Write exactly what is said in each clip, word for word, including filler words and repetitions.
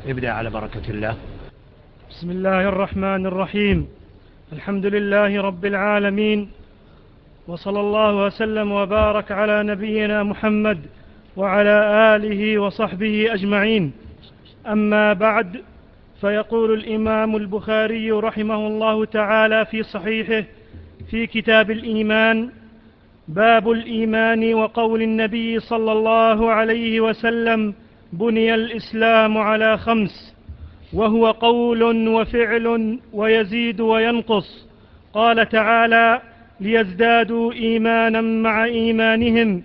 ابدأ على بركة الله. بسم الله الرحمن الرحيم. الحمد لله رب العالمين، وصلى الله وسلم وبارك على نبينا محمد وعلى آله وصحبه أجمعين. أما بعد، فيقول الإمام البخاري رحمه الله تعالى في صحيحه في كتاب الإيمان: باب الإيمان وقول النبي صلى الله عليه وسلم: بني الإسلام على خمس، وهو قول وفعل ويزيد وينقص. قال تعالى: ليزدادوا إيمانا مع إيمانهم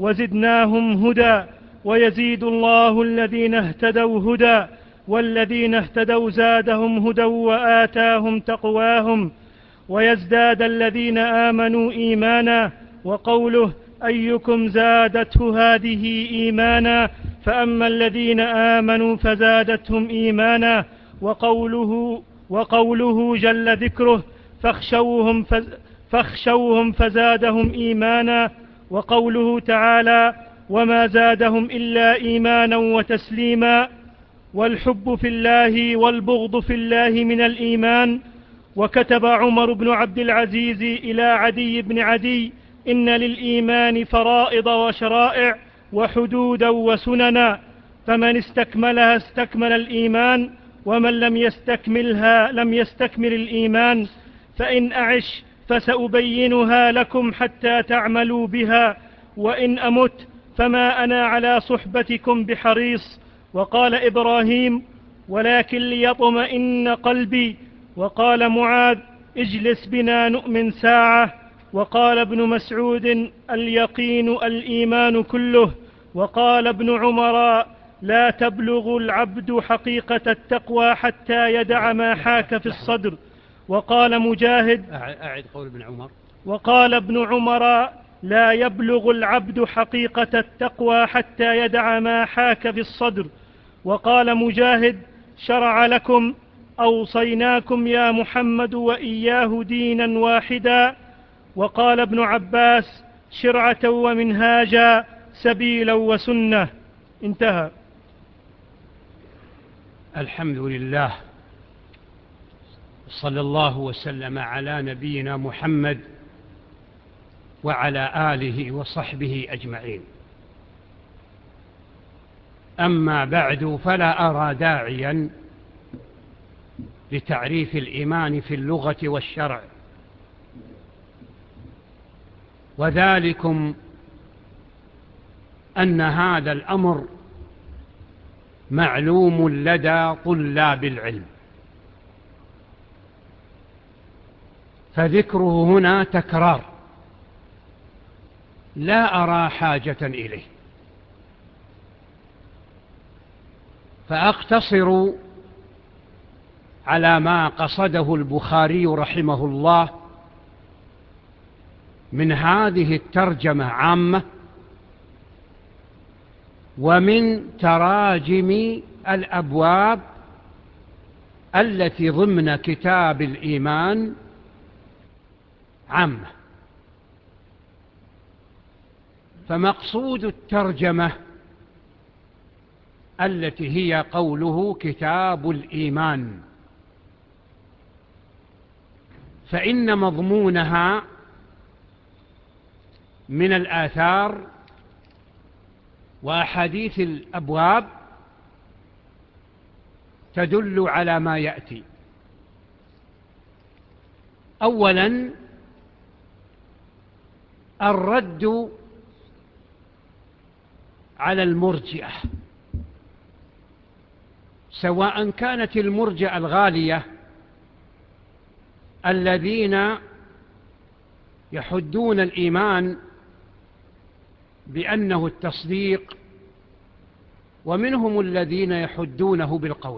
وزدناهم هدى ويزيد الله الذين اهتدوا هدى والذين اهتدوا زادهم هدى وآتاهم تقواهم ويزداد الذين آمنوا إيمانا. وقوله: أيكم زادته هذه إيمانا، فأما الذين آمنوا فزادتهم إيمانا. وقوله, وقوله جل ذكره: فاخشوهم, فز فاخشوهم فزادهم إيمانا. وقوله تعالى: وما زادهم إلا إيمانا وتسليما. والحب في الله والبغض في الله من الإيمان. وكتب عمر بن عبد العزيز إلى عدي بن عدي: إن للإيمان فرائض وشرائع وحدودا وسننا، فمن استكملها استكمل الإيمان، ومن لم يستكملها لم يستكمل الإيمان. فإن أعش فسأبينها لكم حتى تعملوا بها، وإن أمت فما أنا على صحبتكم بحريص. وقال إبراهيم: ولكن ليطمئن قلبي. وقال معاذ: اجلس بنا نؤمن ساعة. وقال ابن مسعود: اليقين الإيمان كله. وقال ابن عمر: لا تبلغ العبد حقيقة التقوى حتى يدع ما حاك في الصدر. وقال مجاهد: أعد قول ابن عمر. وقال ابن عمر: لا يبلغ العبد حقيقة التقوى حتى يدع ما حاك في الصدر. وقال مجاهد: شرع لكم أوصيناكم يا محمد وإياه دينا واحدا. وقال ابن عباس: شرعة ومنهاجا، سبيلا وسنة. انتهى. الحمد لله، صلى الله وسلم على نبينا محمد وعلى آله وصحبه أجمعين. أما بعد، فلا أرى داعيا لتعريف الإيمان في اللغة والشرع، وذلكم أن هذا الأمر معلوم لدى طلاب العلم، فذكره هنا تكرار لا أرى حاجة إليه، فأقتصر على ما قصده البخاري رحمه الله من هذه الترجمة عامة، ومن تراجم الأبواب التي ضمن كتاب الإيمان عامة. فمقصود الترجمة التي هي قوله كتاب الإيمان، فإن مضمونها من الآثار وأحاديث الأبواب تدل على ما يأتي. أولا، الرد على المرجئة، سواء كانت المرجئة الغالية الذين يحدون الإيمان بأنه التصديق، ومنهم الذين يحدونه بالقول.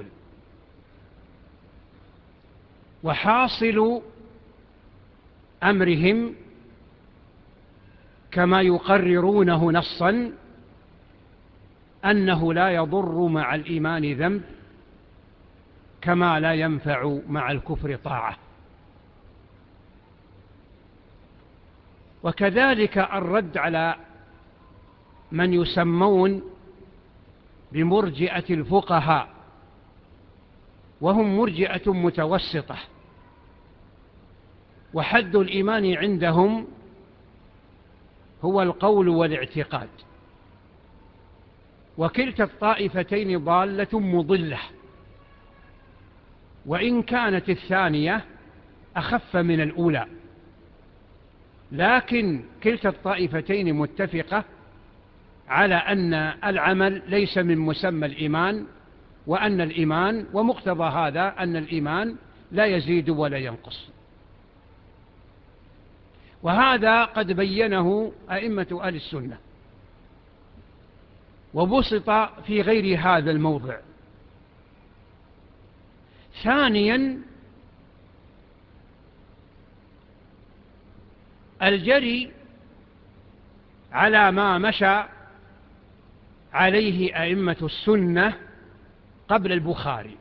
وحاصل أمرهم كما يقررونه نصا أنه لا يضر مع الإيمان ذنب، كما لا ينفع مع الكفر طاعة. وكذلك الرد على من يسمون بمرجئة الفقهاء، وهم مرجئة متوسطة، وحد الإيمان عندهم هو القول والاعتقاد، وكلتا الطائفتين ضالة مضلة، وإن كانت الثانية أخف من الأولى، لكن كلتا الطائفتين متفقة على أن العمل ليس من مسمى الإيمان، وأن الإيمان ومقتضى هذا أن الإيمان لا يزيد ولا ينقص. وهذا قد بينه أئمة أهل السنة، وبسط في غير هذا الموضع. ثانيا، الجري على ما مشى عليه أئمة السنة قبل البخاري،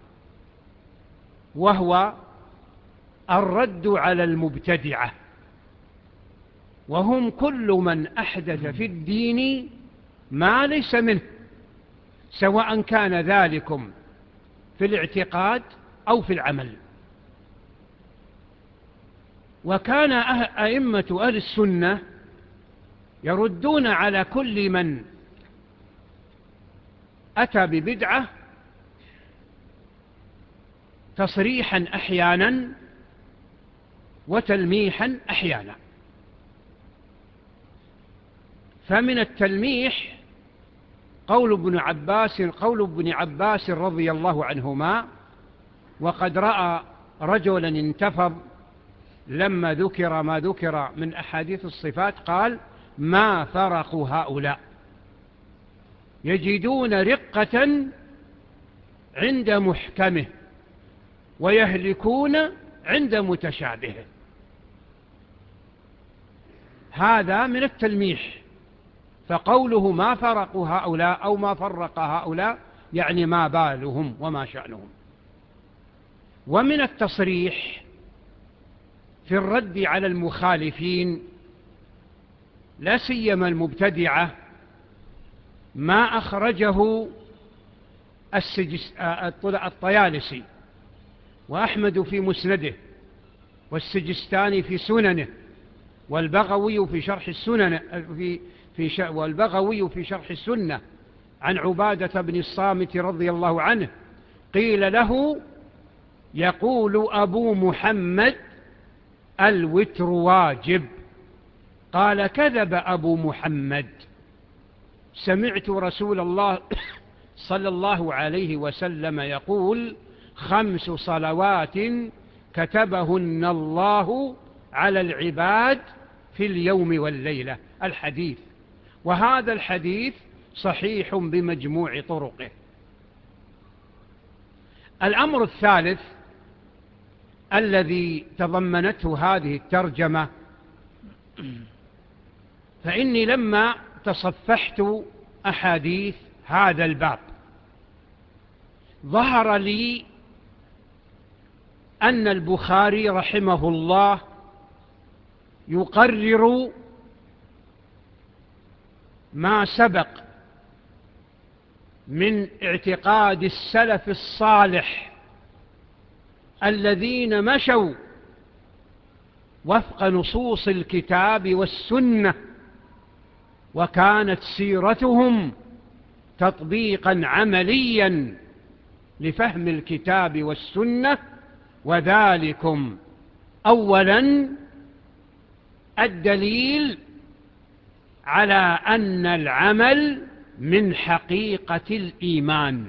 وهو الرد على المبتدعة، وهم كل من أحدث في الدين ما ليس منه، سواء كان ذلكم في الاعتقاد أو في العمل. وكان أئمة أهل السنة يردون على كل من أتى ببدعة تصريحا أحيانا وتلميحا أحيانا. فمن التلميح قول ابن عباس قول ابن عباس رضي الله عنهما، وقد رأى رجلا انتفض لما ذكر ما ذكر من أحاديث الصفات، قال: ما فرقوا هؤلاء، يجدون رقة عند محكمه ويهلكون عند متشابهه. هذا من التلميح. فقوله ما فرقوا هؤلاء أو ما فرق هؤلاء يعني ما بالهم وما شأنهم. ومن التصريح في الرد على المخالفين لا سيما المبتدعة ما أخرجه الطيالسي وأحمد في مسنده، والسجستاني في سننه، والبغوي في شرح السنن في في ش... والبغوي في شرح السنة عن عبادة بن الصامت رضي الله عنه، قيل له: يقول أبو محمد الوتر واجب. قال: كذب أبو محمد، سمعت رسول الله صلى الله عليه وسلم يقول: خمس صلوات كتبهن الله على العباد في اليوم والليلة. الحديث، وهذا الحديث صحيح بمجموع طرقه. الأمر الثالث الذي تضمنته هذه الترجمة، فإني لما تصفحت أحاديث هذا الباب ظهر لي أن البخاري رحمه الله يقرر ما سبق من اعتقاد السلف الصالح الذين مشوا وفق نصوص الكتاب والسنة، وكانت سيرتهم تطبيقا عمليا لفهم الكتاب والسنة. وذلكم أولا الدليل على أن العمل من حقيقة الإيمان،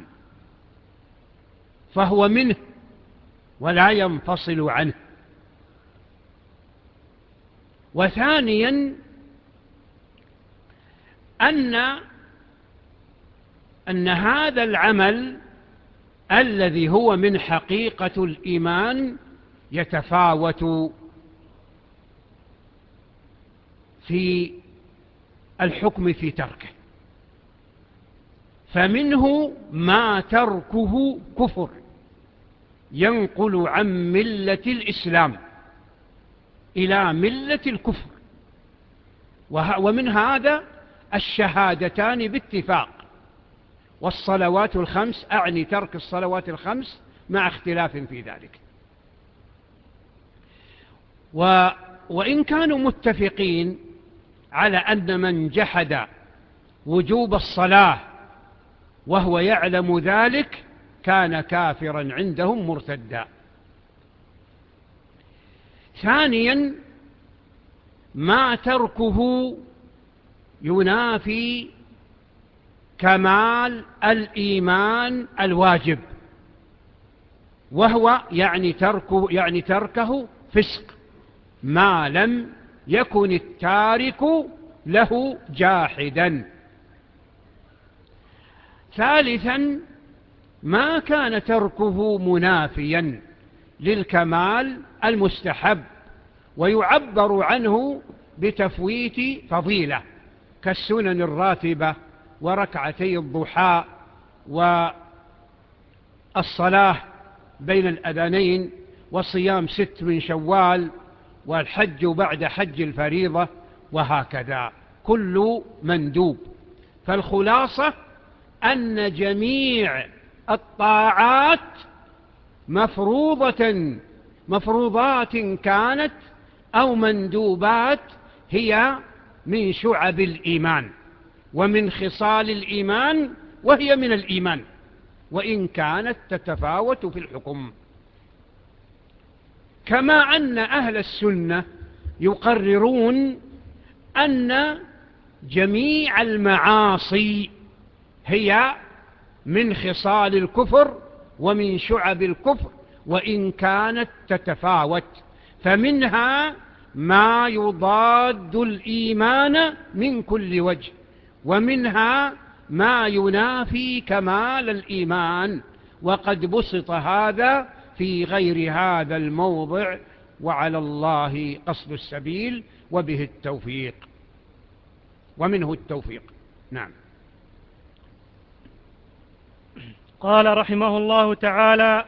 فهو منه ولا ينفصل عنه. وثانيا أن أن هذا العمل الذي هو من حقيقة الإيمان يتفاوت في الحكم في تركه، فمنه ما تركه كفر ينقل عن ملة الإسلام إلى ملة الكفر، ومن هذا الشهادتان باتفاق، والصلوات الخمس، أعني ترك الصلوات الخمس مع اختلاف في ذلك. و وإن كانوا متفقين على أن من جحد وجوب الصلاة وهو يعلم ذلك كان كافرا عندهم مرتدا. ثانيا ما تركه ينافي كمال الإيمان الواجب، وهو يعني تركه, يعني تركه فسق ما لم يكن التارك له جاحدا. ثالثا ما كان تركه منافيا للكمال المستحب ويعبر عنه بتفويت فضيلة كالسنن الراتبة وركعتي الضحى والصلاة بين الأذانين وصيام ست من شوال والحج بعد حج الفريضة وهكذا كل مندوب. فالخلاصة أن جميع الطاعات مفروضة مفروضات كانت أو مندوبات هي من شعب الإيمان ومن خصال الإيمان وهي من الإيمان، وإن كانت تتفاوت في الحكم. كما أن أهل السنة يقررون أن جميع المعاصي هي من خصال الكفر ومن شعب الكفر وإن كانت تتفاوت، فمنها ما يضاد الإيمان من كل وجه، ومنها ما ينافي كمال الإيمان، وقد بسط هذا في غير هذا الموضع، وعلى الله قصد السبيل وبه التوفيق ومنه التوفيق. نعم. قال رحمه الله تعالى: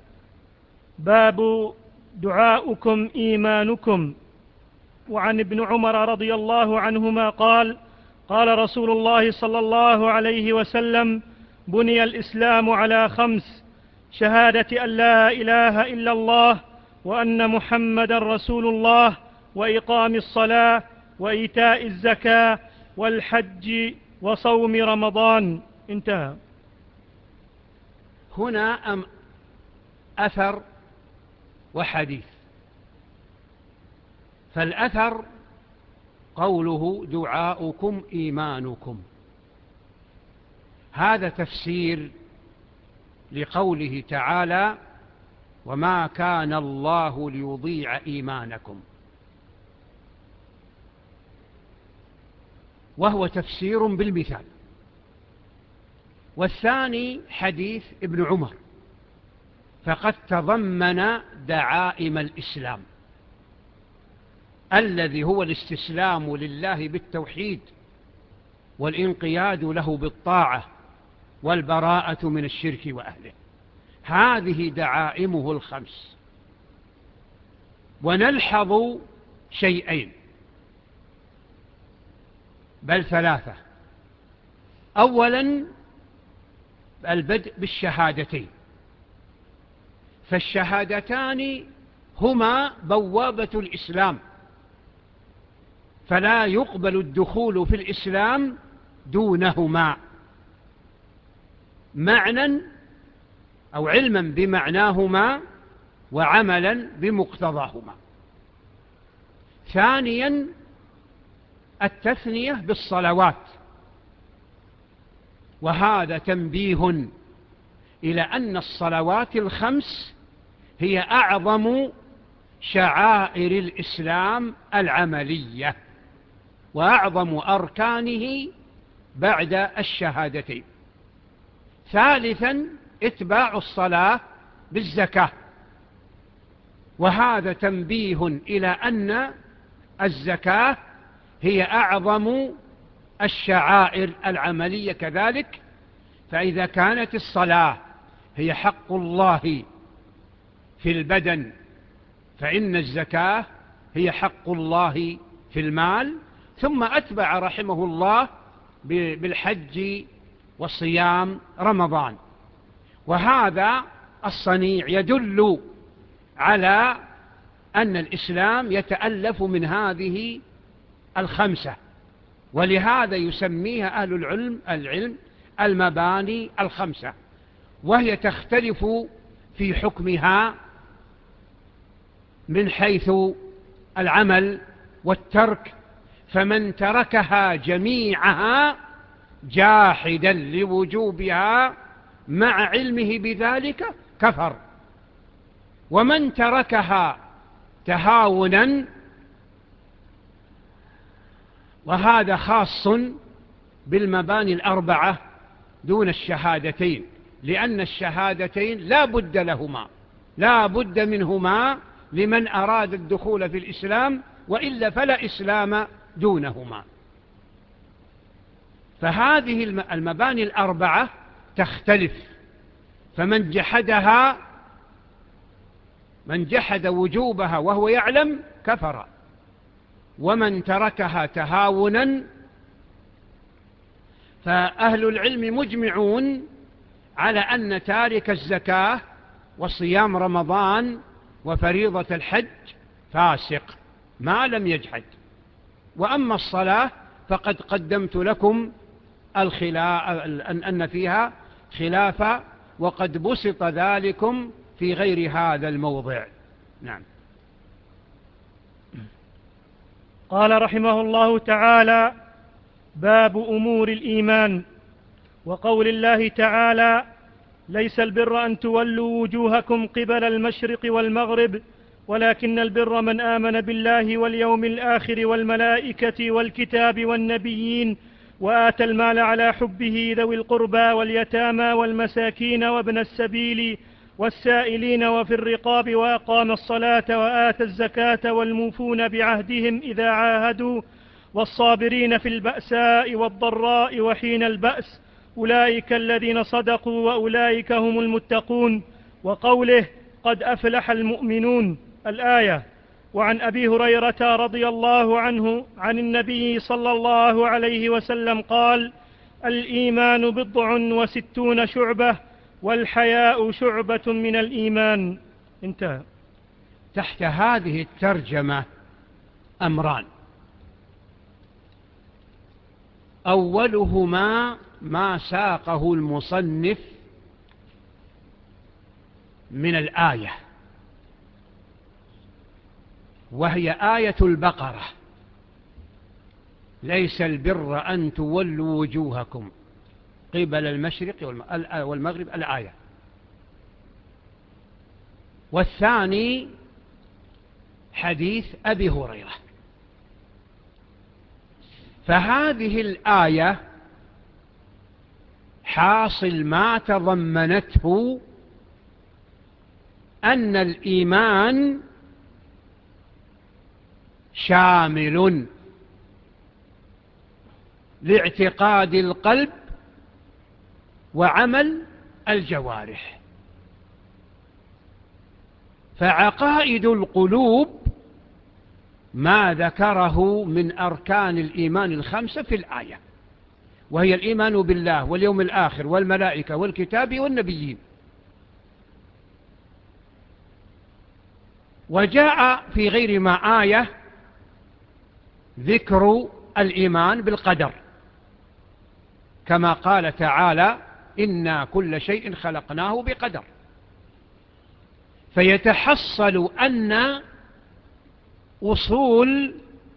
باب دعاؤكم إيمانكم. وعن ابن عمر رضي الله عنهما قال: قال رسول الله صلى الله عليه وسلم: بني الإسلام على خمس: شهادة أن لا إله إلا الله وأن محمدا رسول الله وإقام الصلاة وإيتاء الزكاة والحج وصوم رمضان. انتهى. هنا أم أثر وحديث. فالأثر قوله دعاؤكم إيمانكم، هذا تفسير لقوله تعالى: وما كان الله ليضيع إيمانكم، وهو تفسير بالمثال. والثاني حديث ابن عمر، فقد تضمن دعائم الإسلام الذي هو الاستسلام لله بالتوحيد والانقياد له بالطاعة والبراءة من الشرك وأهله. هذه دعائمه الخمس. ونلحظ شيئين بل ثلاثة. أولا البدء بالشهادتين، فالشهادتان هما بوابة الإسلام، فلا يقبل الدخول في الإسلام دونهما، معنى أو علما بمعناهما وعملا بمقتضاهما. ثانيا التثنية بالصلوات، وهذا تنبيه إلى أن الصلوات الخمس هي أعظم شعائر الإسلام العملية وأعظم أركانه بعد الشهادتين. ثالثا اتباع الصلاة بالزكاة، وهذا تنبيه إلى أن الزكاة هي أعظم الشعائر العملية كذلك. فإذا كانت الصلاة هي حق الله في البدن، فإن الزكاة هي حق الله في المال. ثم أتبع رحمه الله بالحج وصيام رمضان، وهذا الصنيع يدل على أن الإسلام يتألف من هذه الخمسة، ولهذا يسميها أهل العلم العلم المباني الخمسة، وهي تختلف في حكمها من حيث العمل والترك، فمن تركها جميعها جاحدا لوجوبها مع علمه بذلك كفر، ومن تركها تهاونا، وهذا خاص بالمباني الأربعة دون الشهادتين، لأن الشهادتين لا بد لهما لا بد منهما لمن أراد الدخول في الإسلام، وإلا فلا إسلام دونهما. فهذه المباني الأربعة تختلف، فمن جحدها من جحد وجوبها وهو يعلم كفر، ومن تركها تهاونا. فأهل العلم مجمعون على أن تارك الزكاة وصيام رمضان وفريضة الحج فاسق ما لم يجحد. وأما الصلاة فقد قدمت لكم الخلاف أن فيها خلافا، وقد بسط ذلكم في غير هذا الموضع. نعم. قال رحمه الله تعالى: باب أمور الإيمان. وقول الله تعالى: ليس البر أن تولوا وجوهكم قبل المشرق والمغرب ولكن البر من آمن بالله واليوم الآخر والملائكة والكتاب والنبيين وآتى المال على حبه ذوي القربى واليتامى والمساكين وابن السبيل والسائلين وفي الرقاب وأقام الصلاة وآتى الزكاة والموفون بعهدهم إذا عاهدوا والصابرين في البأساء والضراء وحين البأس أولئك الذين صدقوا وأولئك هم المتقون. وقوله: قد أفلح المؤمنون، الآية. وعن أبي هريرة رضي الله عنه عن النبي صلى الله عليه وسلم قال: الإيمان بضع وستون شعبة والحياء شعبة من الإيمان. انتهى. تحت هذه الترجمة أمران: أولهما ما ساقه المصنف من الآية، وهي آية البقرة: ليس البر أن تولوا وجوهكم قبل المشرق والمغرب، الآية. والثاني حديث أبي هريرة. فهذه الآية حاصل ما تضمنته أن الإيمان شامل لاعتقاد القلب وعمل الجوارح. فعقائد القلوب ما ذكره من أركان الإيمان الخمسة في الآية، وهي الإيمان بالله واليوم الآخر والملائكة والكتاب والنبيين. وجاء في غير ما آية ذكر الإيمان بالقدر، كما قال تعالى: إنا كل شيء خلقناه بقدر. فيتحصل أن أصول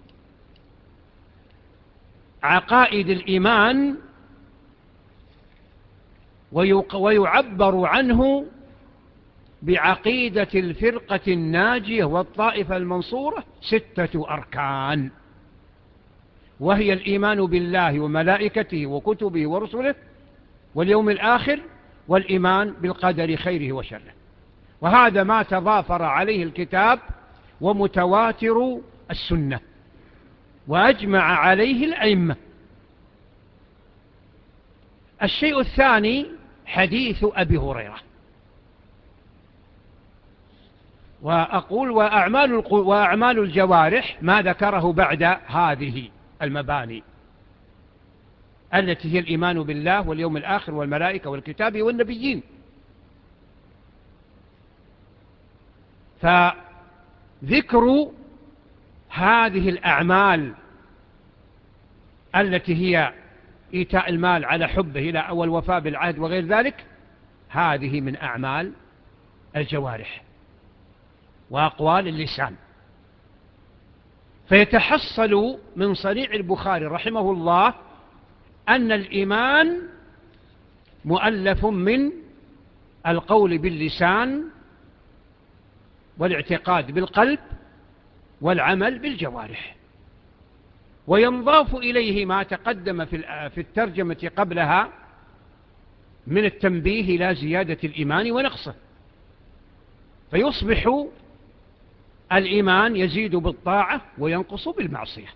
عقائد الإيمان ويعبر عنه بعقيدة الفرقة الناجية والطائفة المنصورة ستة أركان، وهي الإيمان بالله وملائكته وكتبه ورسله واليوم الآخر، والإيمان بالقدر خيره وشره. وهذا ما تضافر عليه الكتاب ومتواتر السنة وأجمع عليه الأئمة. الشيء الثاني حديث أبي هريرة. وأقول وأعمال, وأعمال الجوارح ما ذكره بعد هذه المباني التي هي الإيمان بالله واليوم الآخر والملائكة والكتاب والنبيين. فذكر هذه الأعمال التي هي إيتاء المال على حبه إلى أول وفاء بالعهد وغير ذلك، هذه من أعمال الجوارح وأقوال اللسان. فيتحصل من صنيع البخاري رحمه الله أن الإيمان مؤلف من القول باللسان والاعتقاد بالقلب والعمل بالجوارح، وينضاف إليه ما تقدم في الترجمة قبلها من التنبيه إلى زيادة الإيمان ونقصه، فيصبح الإيمان يزيد بالطاعة وينقص بالمعصية.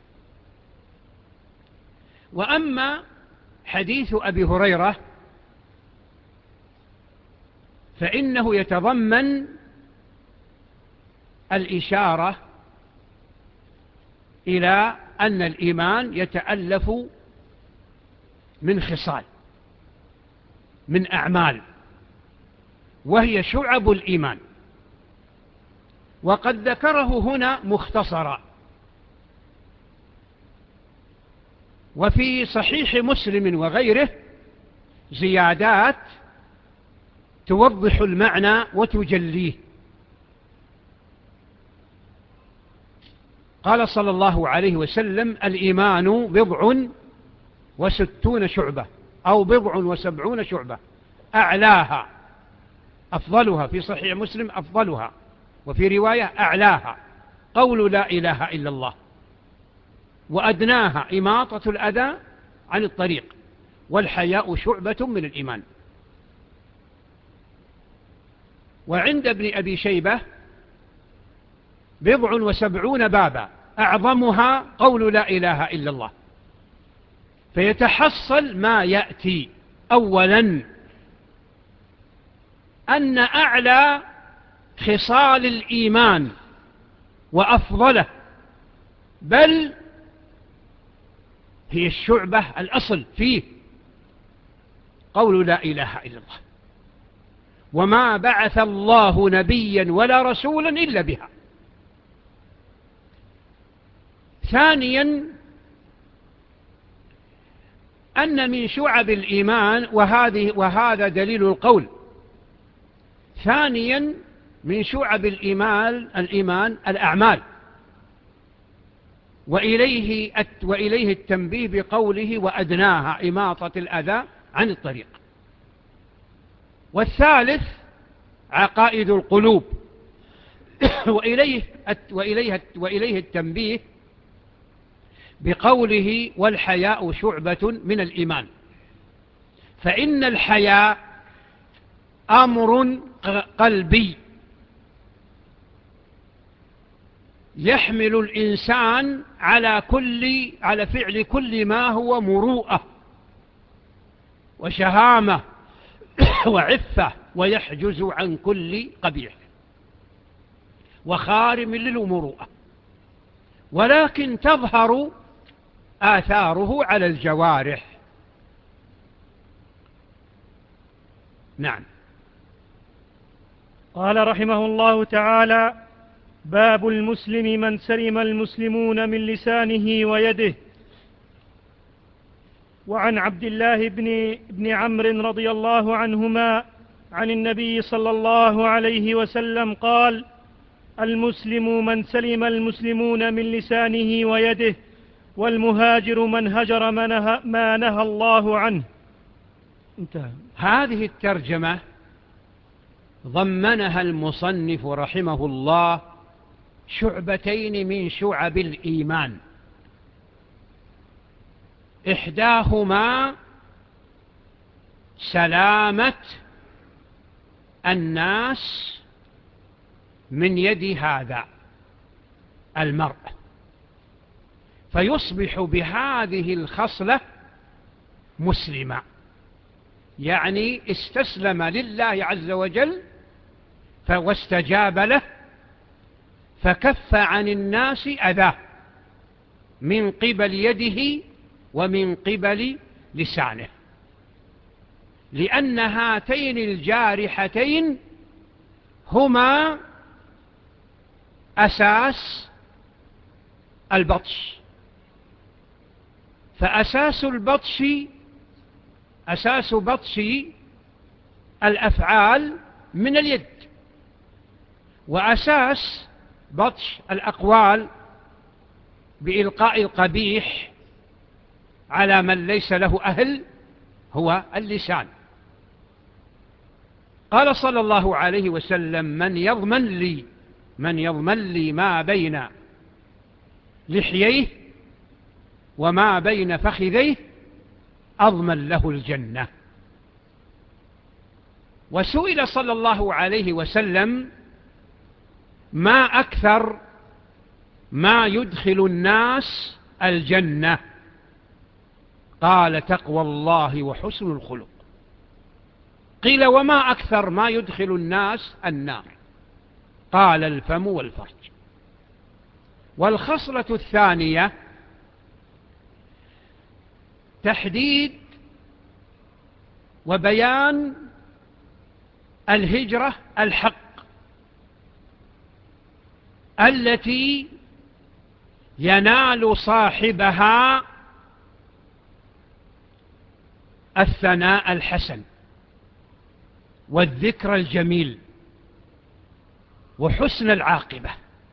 وأما حديث أبي هريرة فإنه يتضمن الإشارة إلى أن الإيمان يتألف من خصال، من أعمال، وهي شعب الإيمان، وقد ذكره هنا مختصرا. وفي صحيح مسلم وغيره زيادات توضح المعنى وتجليه. قال صلى الله عليه وسلم: الإيمان بضع وستون شعبة، أو بضع وسبعون شعبة، أعلاها أفضلها، في صحيح مسلم أفضلها، وفي رواية أعلاها قول لا إله إلا الله، وأدناها إماطة الأذى عن الطريق، والحياء شعبة من الإيمان. وعند ابن أبي شيبة بضع وسبعون بابا، أعظمها قول لا إله إلا الله. فيتحصل ما يأتي: أولا أن أعلى خصال الإيمان وأفضله، بل هي الشعبة الأصل فيه، قول لا إله إلا الله، وما بعث الله نبيا ولا رسولا إلا بها. ثانيا أن من شعب الإيمان، وهذه وهذا دليل القول، ثانيا من شعب الإيمان الإيمان الأعمال، وإليه وإليه التنبيه بقوله: وأدناها إماطة الأذى عن الطريق. والثالث عقائد القلوب، وإليه وإليه وإليه التنبيه بقوله: والحياء شعبة من الإيمان. فإن الحياء أمر قلبي يحمل الإنسان على كل على فعل كل ما هو مروءة وشهامة وعفة، ويحجز عن كل قبيح وخارم للمروءة، ولكن تظهر آثاره على الجوارح. نعم. قال رحمه الله تعالى: باب المسلم من سلم المسلمون من لسانه ويده. وعن عبد الله بن, بن عمرو رضي الله عنهما عن النبي صلى الله عليه وسلم قال: المسلم من سلم المسلمون من لسانه ويده، والمهاجر من هجر ما نهى, ما نهى الله عنه. انتهى. هذه الترجمة ضمنها المصنف رحمه الله شعبتين من شعب الإيمان، إحداهما سلامة الناس من يد هذا المرء، فيصبح بهذه الخصلة مسلما، يعني استسلم لله عز وجل واستجاب له، فكف عن الناس أذاه من قبل يده ومن قبل لسانه، لأن هاتين الجارحتين هما أساس البطش. فأساس البطش أساس بطش الأفعال من اليد، وأساس بطش الأقوال بإلقاء القبيح على من ليس له أهل هو اللسان. قال صلى الله عليه وسلم: من يضمن لي من يضمن لي ما بين لحييه وما بين فخذيه أضمن له الجنة. وسئل صلى الله عليه وسلم: ما أكثر ما يدخل الناس الجنة؟ قال: تقوى الله وحسن الخلق. قيل: وما أكثر ما يدخل الناس النار؟ قال: الفم والفرج. والخصلة الثانية تحديد وبيان الهجرة الحق التي ينال صاحبها الثناء الحسن والذكر الجميل وحسن العاقبة.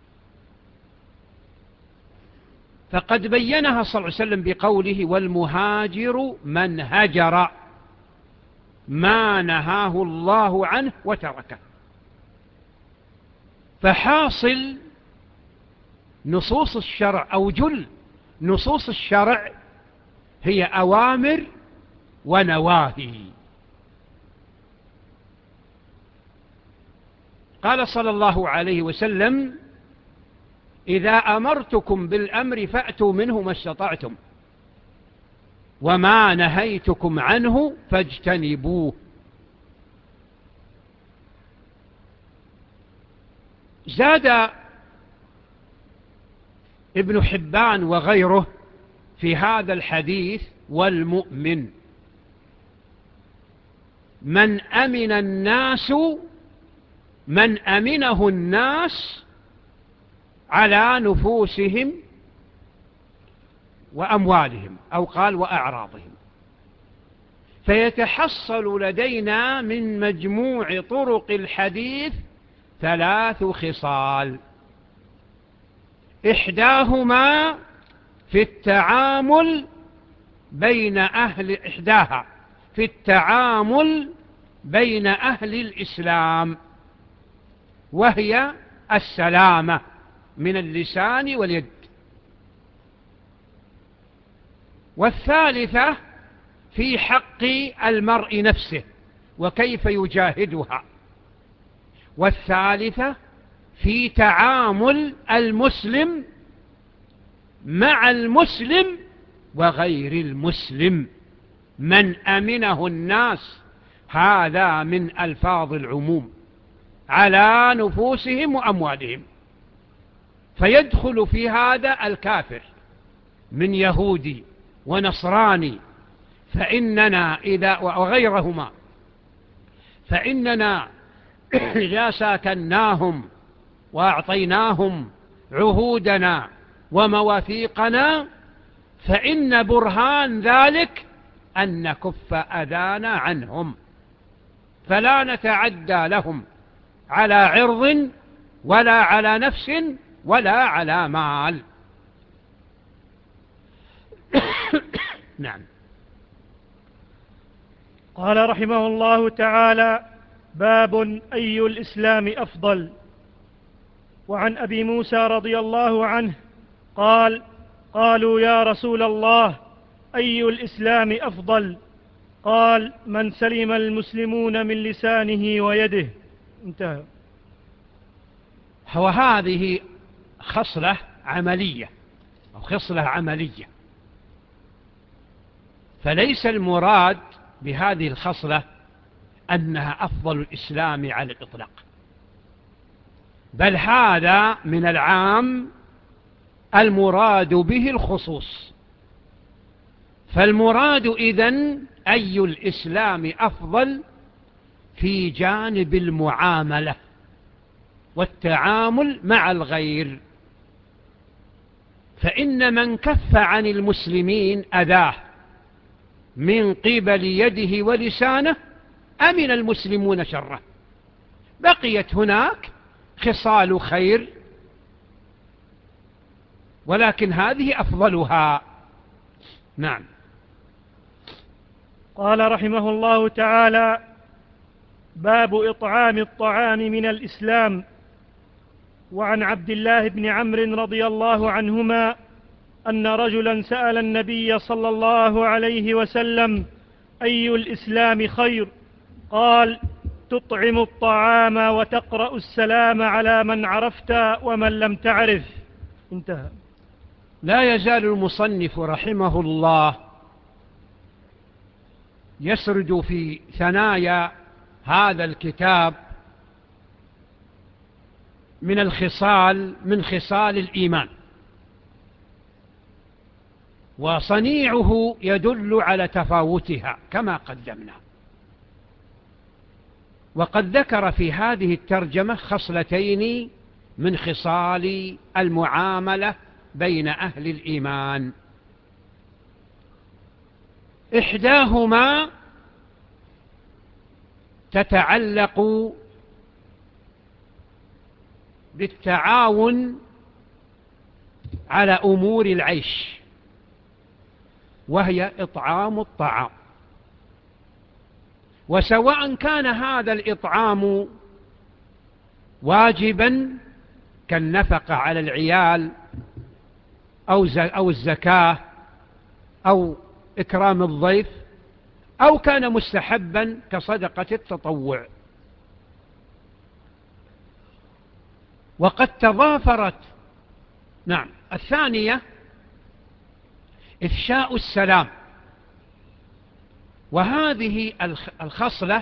فقد بينها صلى الله عليه وسلم بقوله: والمهاجر من هجر ما نهاه الله عنه وتركه. فحاصل نصوص الشرع أو جل نصوص الشرع هي أوامر ونواهي. قال صلى الله عليه وسلم: إذا أمرتكم بالأمر فأتوا منه ما استطعتم، وما نهيتكم عنه فاجتنبوه. زاد ابن حبان وغيره في هذا الحديث: والمؤمن من أمن الناس من أمنه الناس على نفوسهم وأموالهم، أو قال وأعراضهم. فيتحصل لدينا من مجموع طرق الحديث ثلاث خصال: إحداهما في التعامل بين أهل إحداها في التعامل بين أهل الإسلام، وهي السلامة من اللسان واليد. والثالثة في حق المرء نفسه وكيف يجاهدها. والثالثة في تعامل المسلم مع المسلم وغير المسلم من أمنه الناس. هذا من ألفاظ العموم على نفوسهم وأموالهم، فيدخل في هذا الكافر من يهودي ونصراني، فإننا إذا وغيرهما فإننا إذا ساكناهم وأعطيناهم عهودنا ومواثيقنا فإن برهان ذلك أن نكف أذانا عنهم، فلا نتعدى لهم على عرض ولا على نفس ولا على مال. نعم. قال رحمه الله تعالى: باب أي الإسلام أفضل. وعن أبي موسى رضي الله عنه قال: قالوا يا رسول الله أي الإسلام أفضل؟ قال: من سلم المسلمون من لسانه ويده. انتهى. وهذه خصلة عملية أو خصلة عملية، فليس المراد بهذه الخصلة أنها أفضل الإسلام على الإطلاق، بل هذا من العام المراد به الخصوص. فالمراد إذن أي الإسلام أفضل في جانب المعاملة، والتعامل مع الغير. فإن من كف عن المسلمين أذاه من قبل يده ولسانه أمن المسلمون شره. بقيت هناك خصال خير، ولكن هذه أفضلها. نعم. قال رحمه الله تعالى: باب إطعام الطعام من الإسلام. وعن عبد الله بن عمرو رضي الله عنهما أن رجلا سأل النبي صلى الله عليه وسلم: أي الإسلام خير؟ قال: تطعم الطعام وتقرأ السلام على من عرفت ومن لم تعرف. انتهى. لا يزال المصنف رحمه الله يسرد في ثنايا هذا الكتاب من الخصال من خصال الإيمان، وصنيعه يدل على تفاوتها كما قدمنا. وقد ذكر في هذه الترجمة خصلتين من خصال المعاملة بين أهل الإيمان. إحداهما تتعلق بالتعاون على أمور العيش، وهي إطعام الطعام. وسواء كان هذا الإطعام واجبا كالنفقة على العيال أو الزكاة أو إكرام الضيف، أو كان مستحبا كصدقة التطوع. وقد تضافرت. نعم. الثانية إفشاء السلام، وهذه الخصلة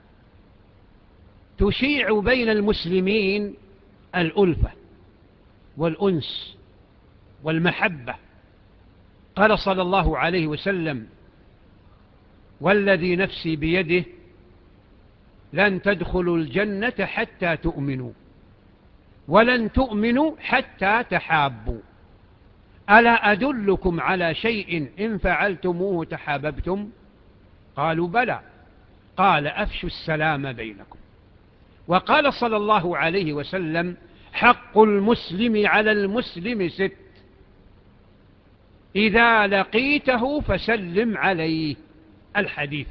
تشيع بين المسلمين الألفة والأنس والمحبة. قال صلى الله عليه وسلم: والذي نفسي بيده لن تدخلوا الجنة حتى تؤمنوا ولن تؤمنوا حتى تحابوا، ألا أدلكم على شيء إن فعلتموه تحاببتم؟ قالوا بلى. قال: أفشوا السلام بينكم. وقال صلى الله عليه وسلم: حق المسلم على المسلم ست، إذا لقيته فسلم عليه. الحديث.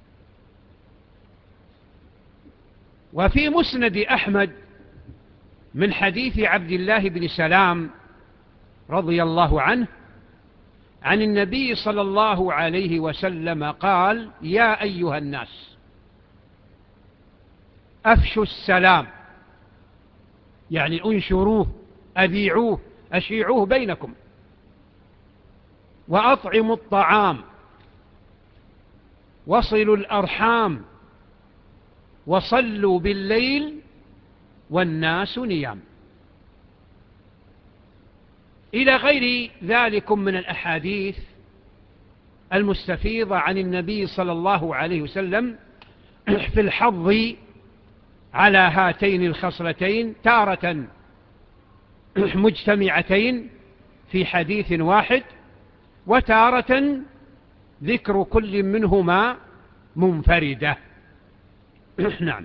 وفي مسند أحمد من حديث عبد الله بن سلام رضي الله عنه عن النبي صلى الله عليه وسلم قال: يا أيها الناس أفشوا السلام، يعني انشروه، أذيعوه، أشيعوه بينكم، وأطعموا الطعام، وصلوا الأرحام، وصلوا بالليل والناس نيام، إلى غير ذلك من الأحاديث المستفيضة عن النبي صلى الله عليه وسلم في الحظ على هاتين الخصلتين، تارة مجتمعتين في حديث واحد، وتارة ذكر كل منهما منفردة. نعم.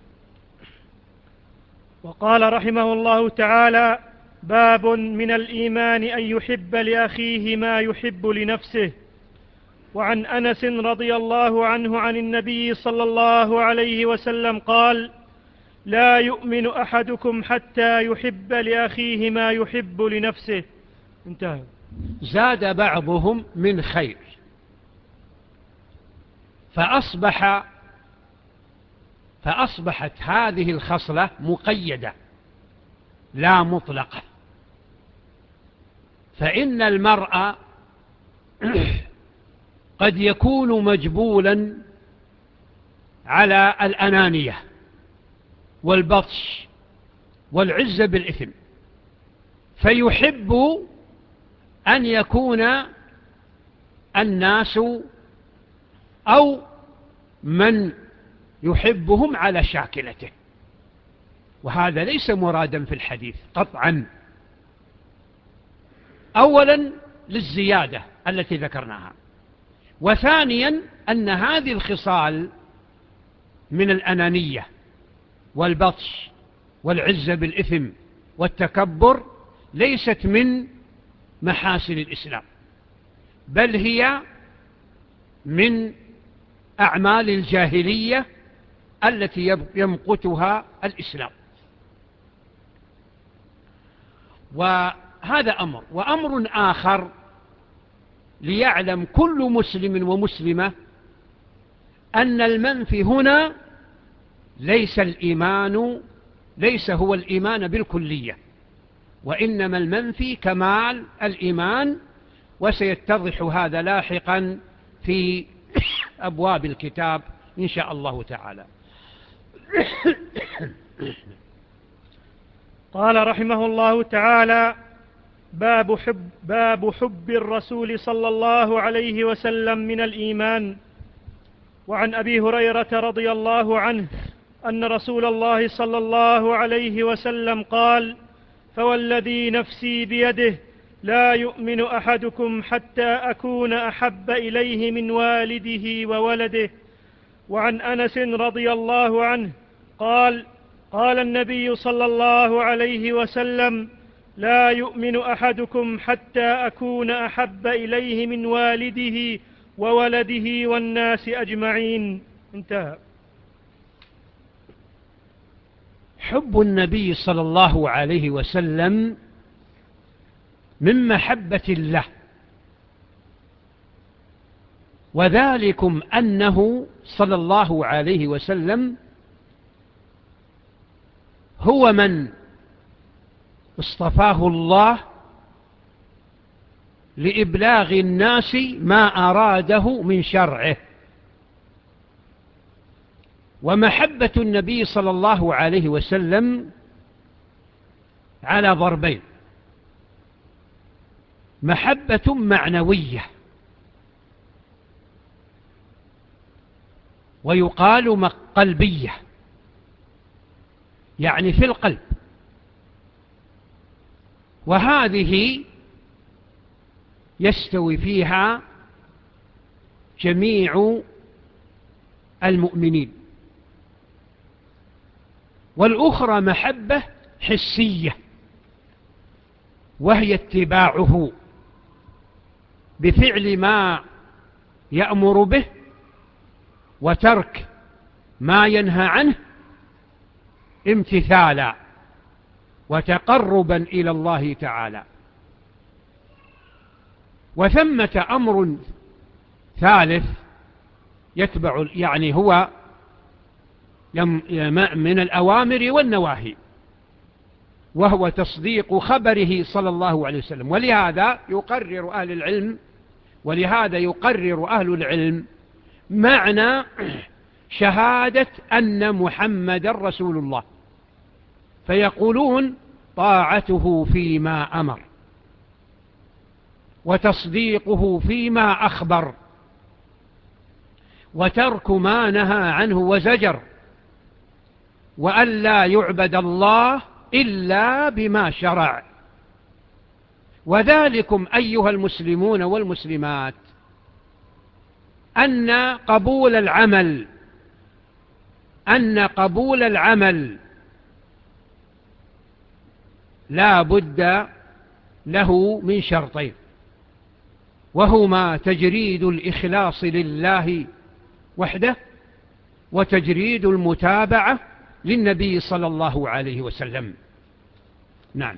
وقال رحمه الله تعالى: باب من الإيمان أن يحب لأخيه ما يحب لنفسه. وعن أنس رضي الله عنه عن النبي صلى الله عليه وسلم قال: لا يؤمن أحدكم حتى يحب لأخيه ما يحب لنفسه. انتهى. زاد بعضهم من خير، فأصبح فأصبحت هذه الخصلة مقيدة لا مطلقة. فإن المرء قد يكون مجبولا على الأنانية والبطش والعزة بالإثم، فيحب أن يكون الناس أو من يحبهم على شاكلته، وهذا ليس مرادا في الحديث قطعا. أولا للزيادة التي ذكرناها، وثانيا أن هذه الخصال من الأنانية والبطش والعزة بالإثم والتكبر ليست من محاسن الإسلام، بل هي من أعمال الجاهلية التي يمقتها الإسلام. وهذا أمر. وأمر آخر ليعلم كل مسلم ومسلمة أن المنفي هنا ليس الإيمان، ليس هو الإيمان بالكلية، وإنما المنفي كمال الإيمان، وسيتضح هذا لاحقا في أبواب الكتاب إن شاء الله تعالى. قال رحمه الله تعالى: باب حب, باب حب الرسول صلى الله عليه وسلم من الإيمان. وعن أبي هريرة رضي الله عنه أن رسول الله صلى الله عليه وسلم قال: فوالذي نفسي بيده لا يؤمن أحدكم حتى أكون أحب إليه من والده وولده. وعن أنس رضي الله عنه قال: قال النبي صلى الله عليه وسلم: لا يؤمن أحدكم حتى أكون أحب إليه من والده وولده والناس أجمعين. انتهى. حب النبي صلى الله عليه وسلم من محبة الله، وذلكم أنه صلى الله عليه وسلم هو من اصطفاه الله لإبلاغ الناس ما أراده من شرعه. ومحبة النبي صلى الله عليه وسلم على ضربين: محبة معنوية، ويقال قلبية، يعني في القلب، وهذه يستوي فيها جميع المؤمنين. والأخرى محبة حسية، وهي اتباعه بفعل ما يأمر به وترك ما ينهى عنه امتثالا وتقربا إلى الله تعالى. وثمة أمر ثالث يتبع، يعني هو من الأوامر والنواهي، وهو تصديق خبره صلى الله عليه وسلم. ولهذا يقرر أهل العلم ولهذا يقرر أهل العلم معنى شهادة أن محمد رسول الله، فيقولون: طاعته فيما أمر، وتصديقه فيما أخبر، وترك ما نهى عنه وزجر، وأن لا يعبد الله إلا بما شرع. وذلكم أيها المسلمون والمسلمات أن قبول العمل أن قبول العمل لا بد له من شرطين، وهما تجريد الإخلاص لله وحده، وتجريد المتابعة للنبي صلى الله عليه وسلم. نعم.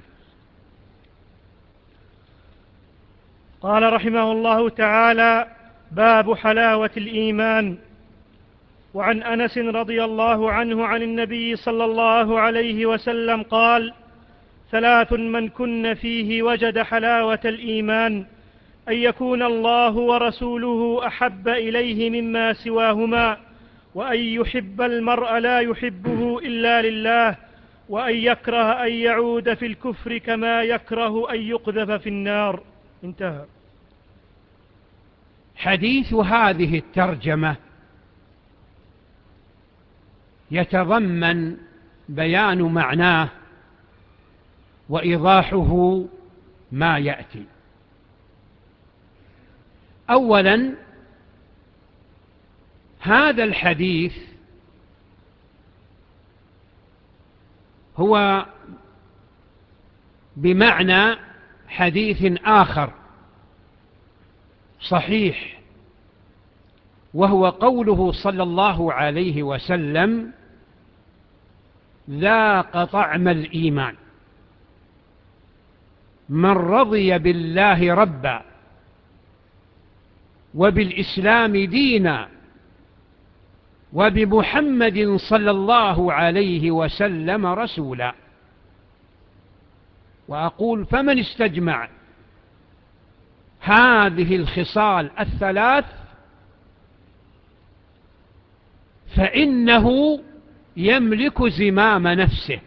قال رحمه الله تعالى: باب حلاوة الإيمان. وعن أنس رضي الله عنه عن النبي صلى الله عليه وسلم قال: ثلاث من كن فيه وجد حلاوة الإيمان: أن يكون الله ورسوله أحب إليه مما سواهما، وأن يحب المرء لا يحبه إلا لله، وأن يكره أن يعود في الكفر كما يكره أن يقذف في النار. انتهى. حديث هذه الترجمة يتضمن بيان معناه وإيضاحه ما يأتي. أولا، هذا الحديث هو بمعنى حديث آخر صحيح، وهو قوله صلى الله عليه وسلم: ذاق طعم الإيمان من رضي بالله ربا وبالإسلام دينا وبمحمد صلى الله عليه وسلم رسولا. وأقول: فمن استجمع هذه الخصال الثلاث فإنه يملك زمام نفسه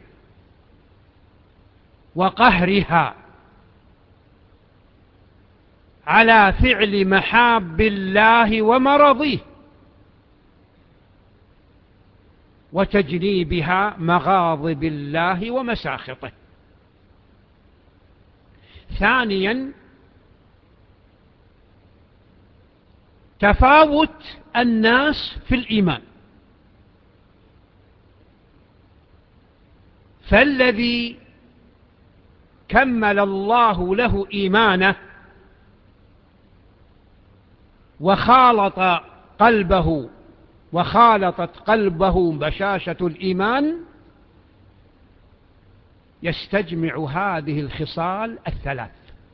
وقهرها على فعل محاب الله ومرضيه وتجنيبها مغاضب الله ومساخطه. ثانيا، تفاوت الناس في الإيمان، فالذي كمل الله له إيمانه وخالط قلبه وخالطت قلبه بشاشة الإيمان يستجمع هذه الخصال الثلاث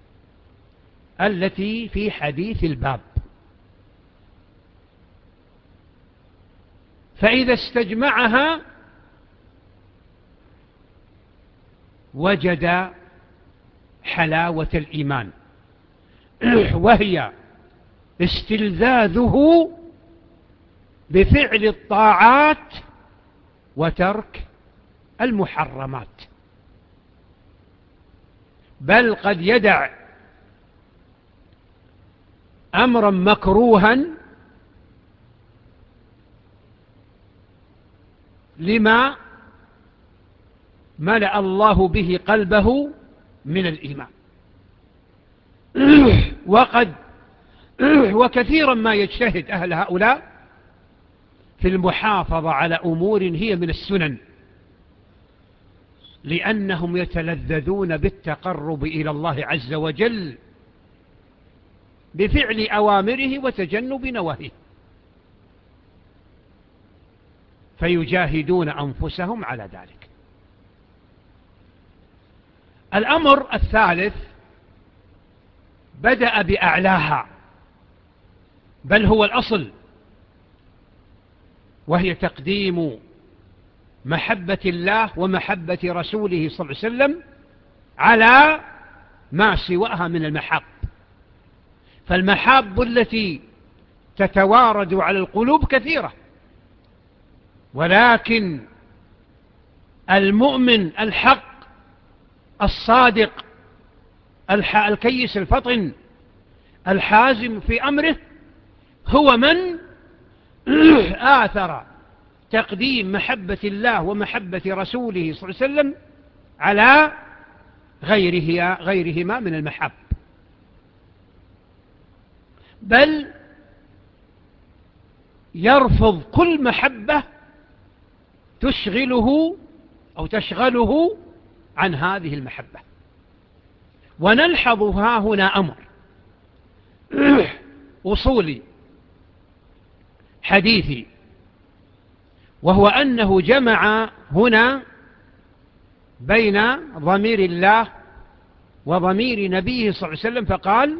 التي في حديث الباب. فإذا استجمعها وجد حلاوة الإيمان، وهي استلذاذه بفعل الطاعات وترك المحرمات، بل قد يدع أمرا مكروها لما ملأ الله به قلبه من الإيمان. وقد وكثيرا ما يجتهد أهل هؤلاء في المحافظة على أمور هي من السنن، لأنهم يتلذذون بالتقرب إلى الله عز وجل بفعل أوامره وتجنب نواهيه، فيجاهدون أنفسهم على ذلك. الأمر الثالث بدأ بأعلاها، بل هو الأصل، وهي تقديم محبة الله ومحبة رسوله صلى الله عليه وسلم على ما سواها من المحاب. فالمحاب التي تتوارد على القلوب كثيرة، ولكن المؤمن الحق الصادق الكيس الفطن الحازم في أمره هو من آثر تقديم محبة الله ومحبة رسوله صلى الله عليه وسلم على غيره غيرهما من المحب، بل يرفض كل محبة تشغله أو تشغله عن هذه المحبة. ونلحظ ها هنا أمر أصولي حديثي، وهو أنه جمع هنا بين ضمير الله وضمير نبيه صلى الله عليه وسلم، فقال: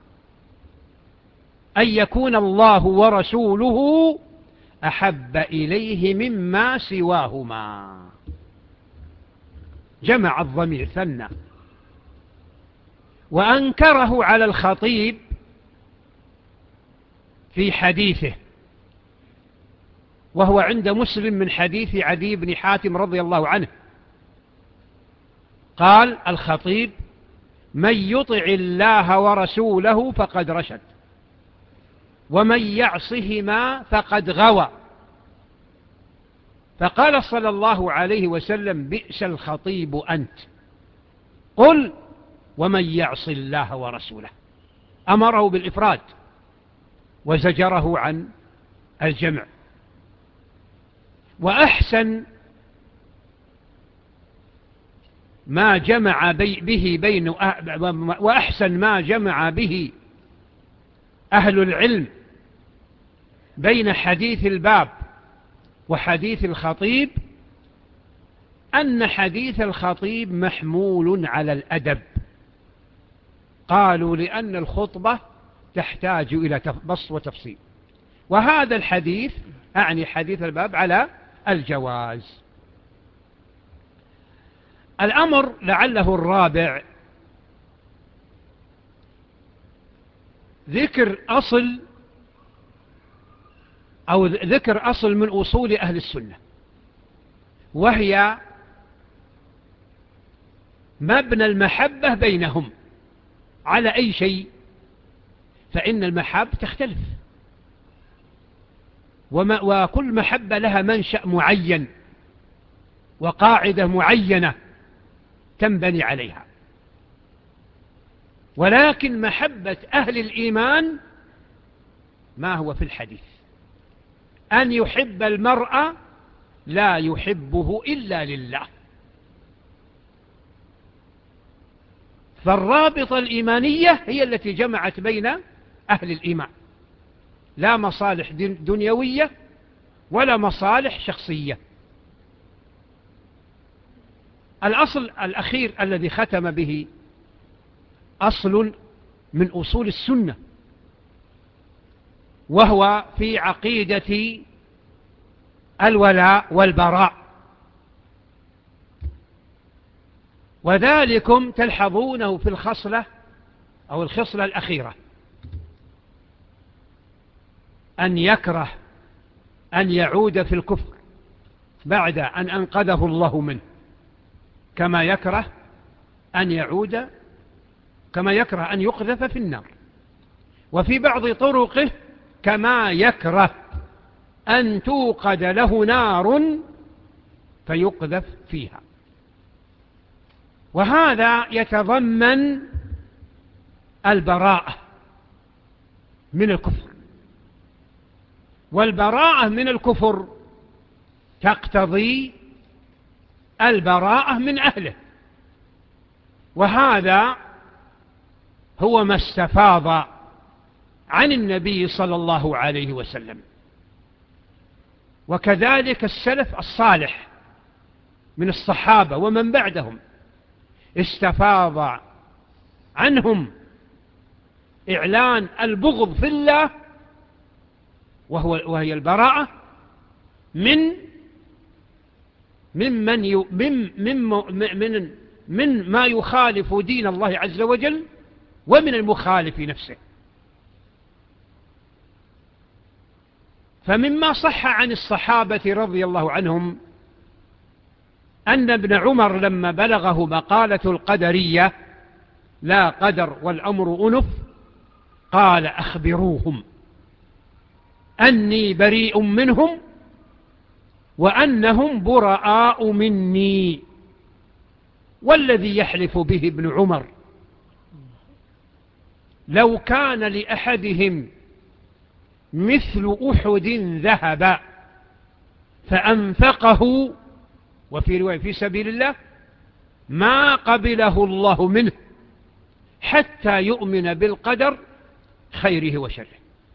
أن يكون الله ورسوله أحب إليه مما سواهما. جمع الضمير ثنى، وأنكره على الخطيب في حديثه، وهو عند مسلم من حديث عدي بن حاتم رضي الله عنه. قال الخطيب: من يطع الله ورسوله فقد رشد، ومن يعصهما فقد غوى. فقال صلى الله عليه وسلم: بئس الخطيب أنت. قل: ومن يعص الله ورسوله. أمره بالإفراد وزجره عن الجمع. وأحسن ما جمع به بين وأحسن ما جمع به أهل العلم بين حديث الباب وحديث الخطيب أن حديث الخطيب محمول على الأدب. قالوا لأن الخطبة تحتاج إلى بسط وتفصيل، وهذا الحديث أعني حديث الباب على الجواز. الأمر لعله الرابع ذكر أصل أو ذكر أصل من أصول أهل السنة، وهي مبنى المحبة بينهم على أي شيء، فإن المحاب تختلف، وكل محبة لها منشأ معين وقاعدة معينة تنبني عليها. ولكن محبة أهل الإيمان ما هو في الحديث: أن يحب المرء لا يحبه إلا لله. فالرابطة الإيمانية هي التي جمعت بين أهل الإيمان، لا مصالح دنيوية ولا مصالح شخصية. الأصل الأخير الذي ختم به أصل من أصول السنة، وهو في عقيدة الولاء والبراء. وذلكم تلحظونه في الخصلة أو الخصلة الأخيرة: أن يكره أن يعود في الكفر بعد أن أنقذه الله منه، كما يكره أن يعود كما يكره أن يقذف في النار. وفي بعض طرقه: كما يكره أن توقد له نار فيقذف فيها. وهذا يتضمن البراءة من الكفر، والبراءة من الكفر تقتضي البراءة من أهله، وهذا هو ما استفاض عن النبي صلى الله عليه وسلم. وكذلك السلف الصالح من الصحابة ومن بعدهم استفاض عنهم إعلان البغض في الله، وهو وهي البراءة من ممن ي... من من من من ما يخالف دين الله عز وجل ومن المخالف نفسه. فمما صح عن الصحابة رضي الله عنهم أن ابن عمر لما بلغه مقالة القدرية: لا قدر والأمر أنف، قال: أخبروهم أني بريء منهم وأنهم براء مني. والذي يحلف به ابن عمر لو كان لأحدهم مثل أحد ذهب فأنفقه، وفي رواية في سبيل الله، ما قبله الله منه حتى يؤمن بالقدر خيره وشره.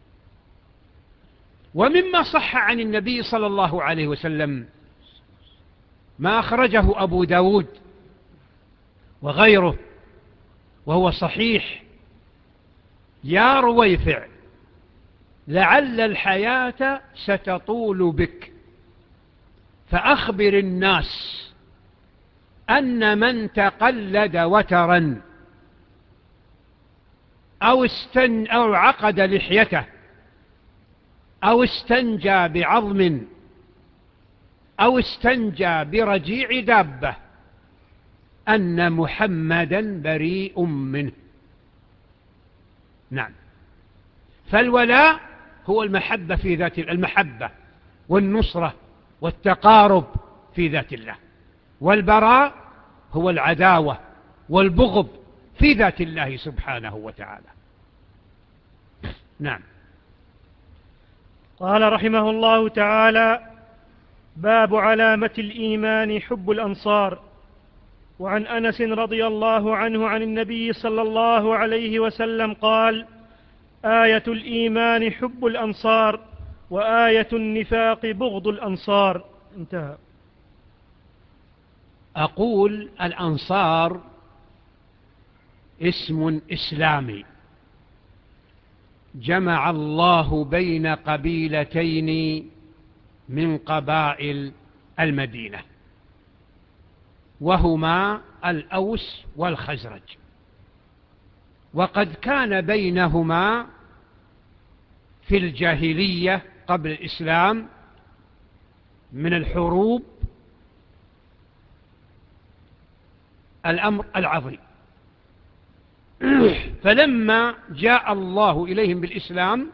ومما صح عن النبي صلى الله عليه وسلم ما أخرجه أبو داود وغيره وهو صحيح: يا رويفع لعل الحياة ستطول بك، فأخبر الناس أن من تقلد وترا أو, استن أو عقد لحيته أو استنجى بعظم أو استنجى برجيع دابة أن محمدا بريء منه. نعم، فالولاء هو المحبة في ذات المحبة والنصرة والتقارب في ذات الله، والبراء هو العداوة والبغض في ذات الله سبحانه وتعالى. نعم. قال رحمه الله تعالى: باب علامة الإيمان حب الأنصار. وعن أنس رضي الله عنه عن النبي صلى الله عليه وسلم قال: آية الإيمان حب الأنصار، وآية النفاق بغض الأنصار. انتهى. أقول الأنصار اسم إسلامي جمع الله بين قبيلتين من قبائل المدينة، وهما الأوس والخزرج، وقد كان بينهما في الجاهلية قبل الإسلام من الحروب الأمر العظيم. فلما جاء الله إليهم بالإسلام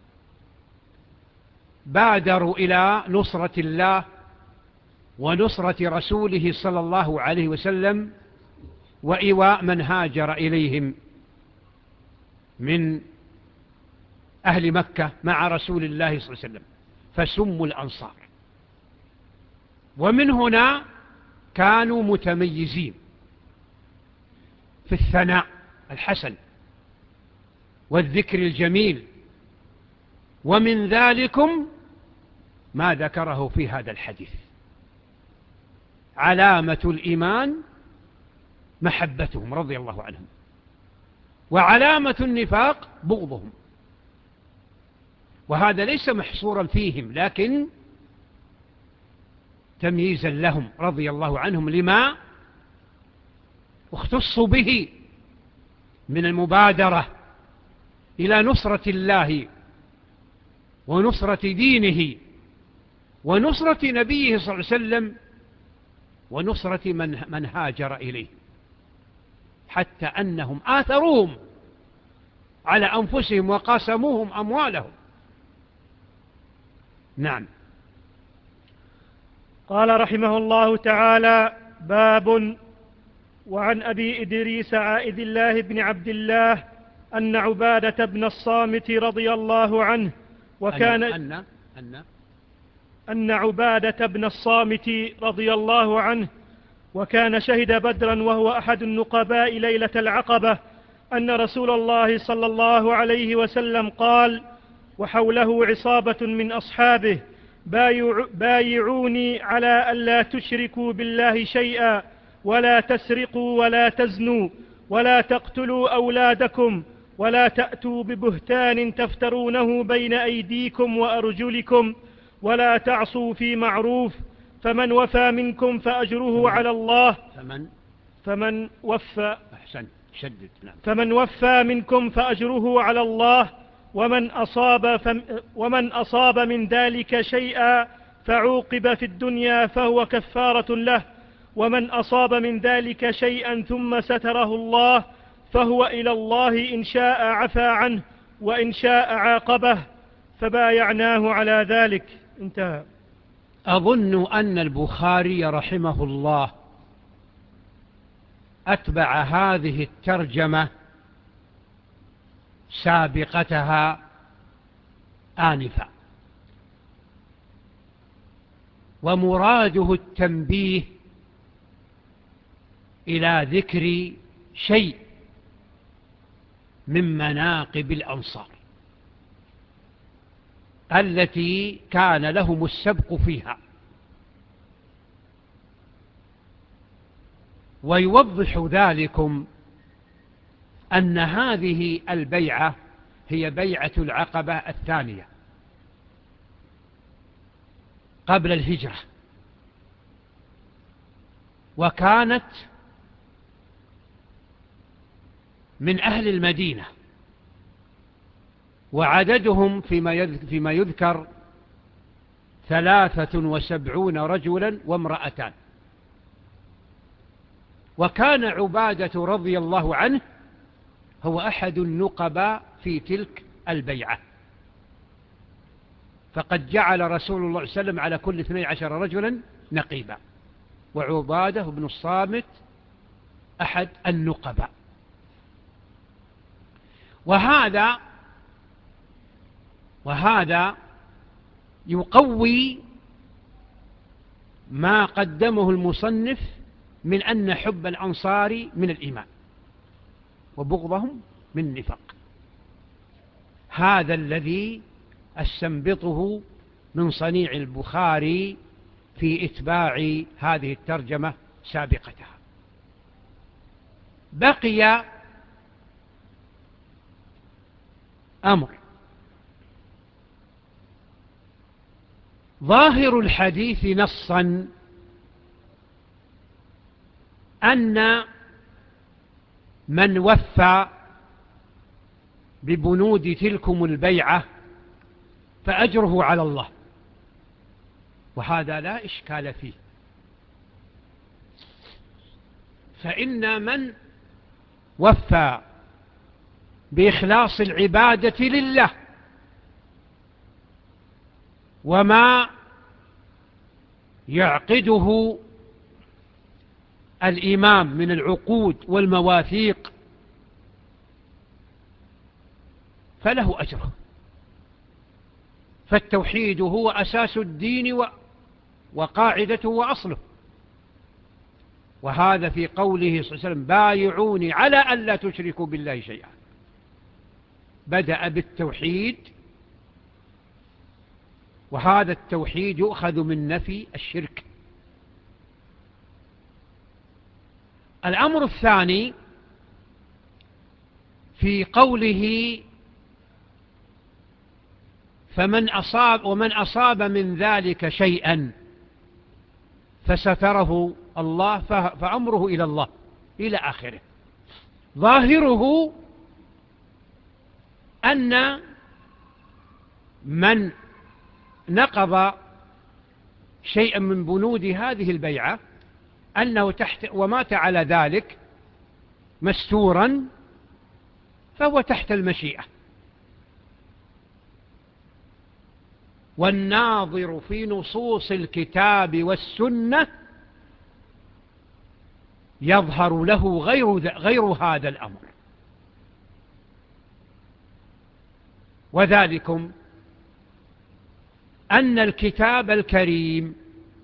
بادروا إلى نصرة الله ونصرة رسوله صلى الله عليه وسلم، وإيواء من هاجر إليهم من أهل مكة مع رسول الله صلى الله عليه وسلم، فسموا الأنصار. ومن هنا كانوا متميزين في الثناء الحسن والذكر الجميل، ومن ذلكم ما ذكره في هذا الحديث: علامة الإيمان محبتهم رضي الله عنهم، وعلامة النفاق بغضهم. وهذا ليس محصورا فيهم، لكن تمييزا لهم رضي الله عنهم لما اختصوا به من المبادرة إلى نصرة الله ونصرة دينه ونصرة نبيه صلى الله عليه وسلم ونصرة من, من هاجر إليه، حتى أنهم آثروهم على أنفسهم وقاسموهم أموالهم. نعم. قال رحمه الله تعالى: باب. وعن أبي إدريس عائذ الله بن عبد الله أن عبادة بن الصامت رضي الله عنه وكان أن أن أن, أن عبادة بن الصامت رضي الله عنه وكان شهد بدرا وهو أحد النقباء ليلة العقبة، أن رسول الله صلى الله عليه وسلم قال وحوله عصابة من أصحابه: بايعوني على ألا تشركوا بالله شيئا، ولا تسرقوا ولا تزنوا ولا تقتلوا أولادكم، ولا تأتوا ببهتان تفترونه بين أيديكم وأرجلكم، ولا تعصوا في معروف، فمن وفى منكم فأجره على الله. فمن فمن وفى أحسن شدد. نعم. فمن وفى منكم فأجره على الله، ومن أصاب, فم ومن أصاب من ذلك شيئا فعوقب في الدنيا فهو كفارة له، ومن أصاب من ذلك شيئا ثم ستره الله فهو إلى الله إن شاء عفى عنه وإن شاء عاقبه، فبايعناه على ذلك. انتهى. أظن أن البخاري رحمه الله أتبع هذه الترجمة سابقتها آنفا، ومراده التنبيه إلى ذكر شيء من مناقب الأنصار التي كان لهم السبق فيها، ويوضح ذلكم أن هذه البيعة هي بيعة العقبة الثانية قبل الهجرة، وكانت من أهل المدينة، وعددهم فيما يذكر ثلاثة وسبعون رجلا وامرأتان. وكان عبادة رضي الله عنه هو أحد النقباء في تلك البيعة، فقد جعل رسول الله صلى الله عليه وسلم على كل اثني عشر رجلا نقيبا، وعبادة بن الصامت أحد النقباء. وهذا وهذا يقوي ما قدمه المصنف من أن حب الأنصار من الإيمان وبغضهم من النفاق. هذا الذي استنبطه من صنيع البخاري في إتباع هذه الترجمة سابقتها. بقي أمر. ظاهر الحديث نصا أن من وفى ببنود تلكم البيعة فأجره على الله، وهذا لا إشكال فيه. فإن من وفى بإخلاص العبادة لله وما يعقده الإمام من العقود والمواثيق فله أجره. فالتوحيد هو أساس الدين وقاعدته وأصله، وهذا في قوله صلى الله عليه وسلم بايعوني على أن لا تشركوا بالله شيئا. بدأ بالتوحيد، وهذا التوحيد يؤخذ من نفي الشرك. الأمر الثاني في قوله فمن أصاب ومن أصاب من ذلك شيئا فستره الله فأمره إلى الله إلى آخره. ظاهره أن من نقض شيئا من بنود هذه البيعة أنه تحت ومات على ذلك مستورا فهو تحت المشيئة. والناظر في نصوص الكتاب والسنة يظهر له غير, غير هذا الأمر. وذلكم أن الكتاب الكريم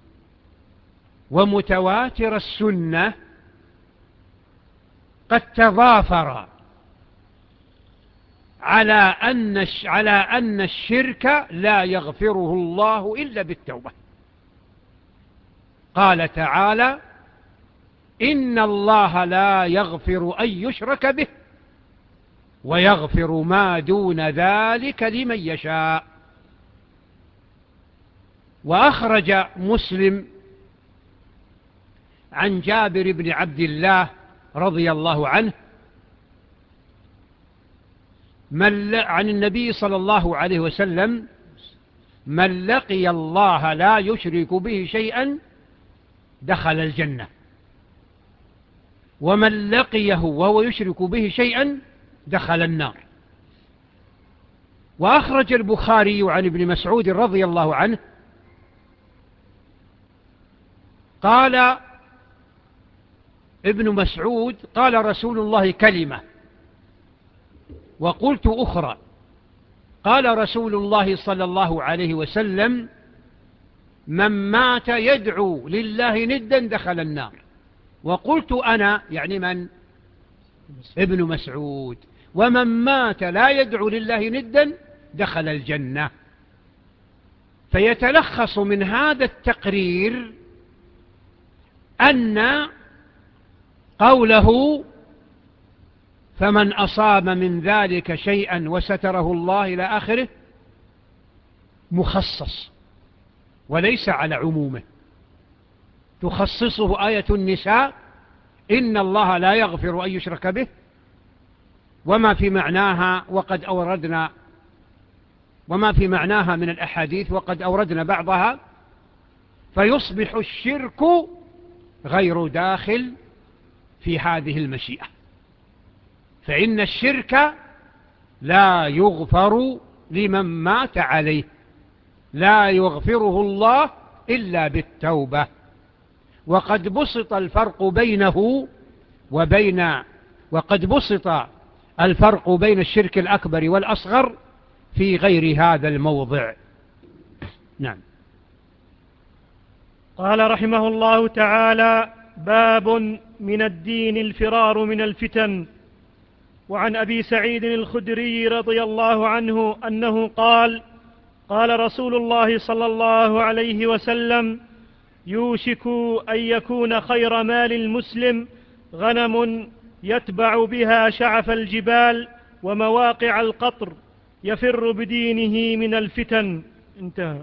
ومتواتر السنة قد تضافر على أن على أن الشرك لا يغفره الله إلا بالتوبة. قال تعالى إن الله لا يغفر أن يشرك به ويغفر ما دون ذلك لمن يشاء. وأخرج مسلم عن جابر بن عبد الله رضي الله عنه من عن النبي صلى الله عليه وسلم من لقي الله لا يشرك به شيئا دخل الجنة، ومن لقيه وهو يشرك به شيئا دخل النار. وأخرج البخاري عن ابن مسعود رضي الله عنه قال ابن مسعود قال رسول الله كلمة وقلت أخرى. قال رسول الله صلى الله عليه وسلم من مات يدعو لله ندا دخل النار. وقلت أنا يعني من؟ ابن مسعود. ومن مات لا يدعو لله ندا دخل الجنة. فيتلخص من هذا التقرير أن قوله فمن أصاب من ذلك شيئا وستره الله إلى آخره مخصص وليس على عمومه. تخصصه آية النساء إن الله لا يغفر أن يشرك به وما في معناها وقد أوردنا وما في معناها من الأحاديث وقد أوردنا بعضها. فيصبح الشرك غير داخل في هذه المشيئة، فإن الشرك لا يغفر لمن مات عليه لا يغفره الله إلا بالتوبة. وقد بسط الفرق بينه وبين وقد بسط الفرق بين الشرك الأكبر والأصغر في غير هذا الموضع. نعم. قال رحمه الله تعالى: باب من الدين الفرار من الفتن. وعن أبي سعيد الخدري رضي الله عنه أنه قال: قال رسول الله صلى الله عليه وسلم: يوشك أن يكون خير مال المسلم غنم يتبع بها شعف الجبال ومواقع القطر يفر بدينه من الفتن. انتهى.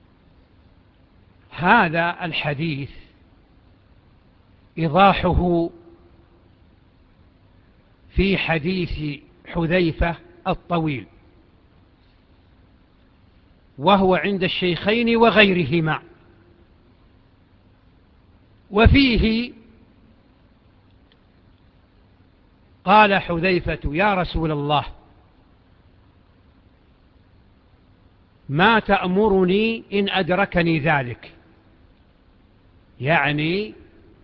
هذا الحديث إيضاحه في حديث حذيفة الطويل، وهو عند الشيخين وغيرهما، وفيه قال حذيفة: يا رسول الله، ما تأمرني إن أدركني ذلك؟ يعني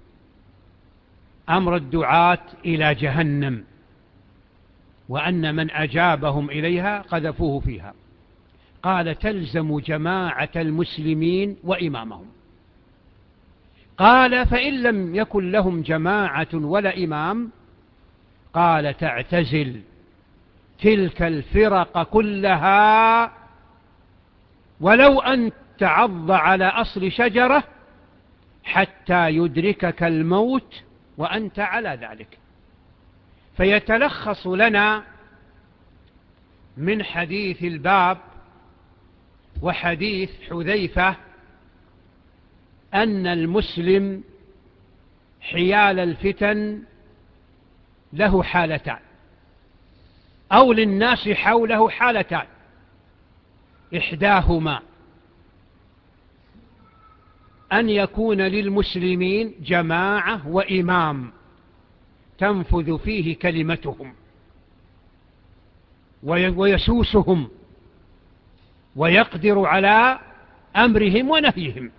أمر الدعاة إلى جهنم، وأن من أجابهم إليها قذفوه فيها. قال: تلزم جماعة المسلمين وإمامهم. قال: فإن لم يكن لهم جماعة ولا إمام؟ قال: تعتزل تلك الفرق كلها ولو أن تعض على أصل شجرة حتى يدركك الموت وأنت على ذلك. فيتلخص لنا من حديث الباب وحديث حذيفة أن المسلم حيال الفتن له حالتان، أو للناس حوله حالتان: إحداهما أن يكون للمسلمين جماعة وإمام تنفذ فيه كلمتهم ويسوسهم ويقدر على أمرهم ونهيهم.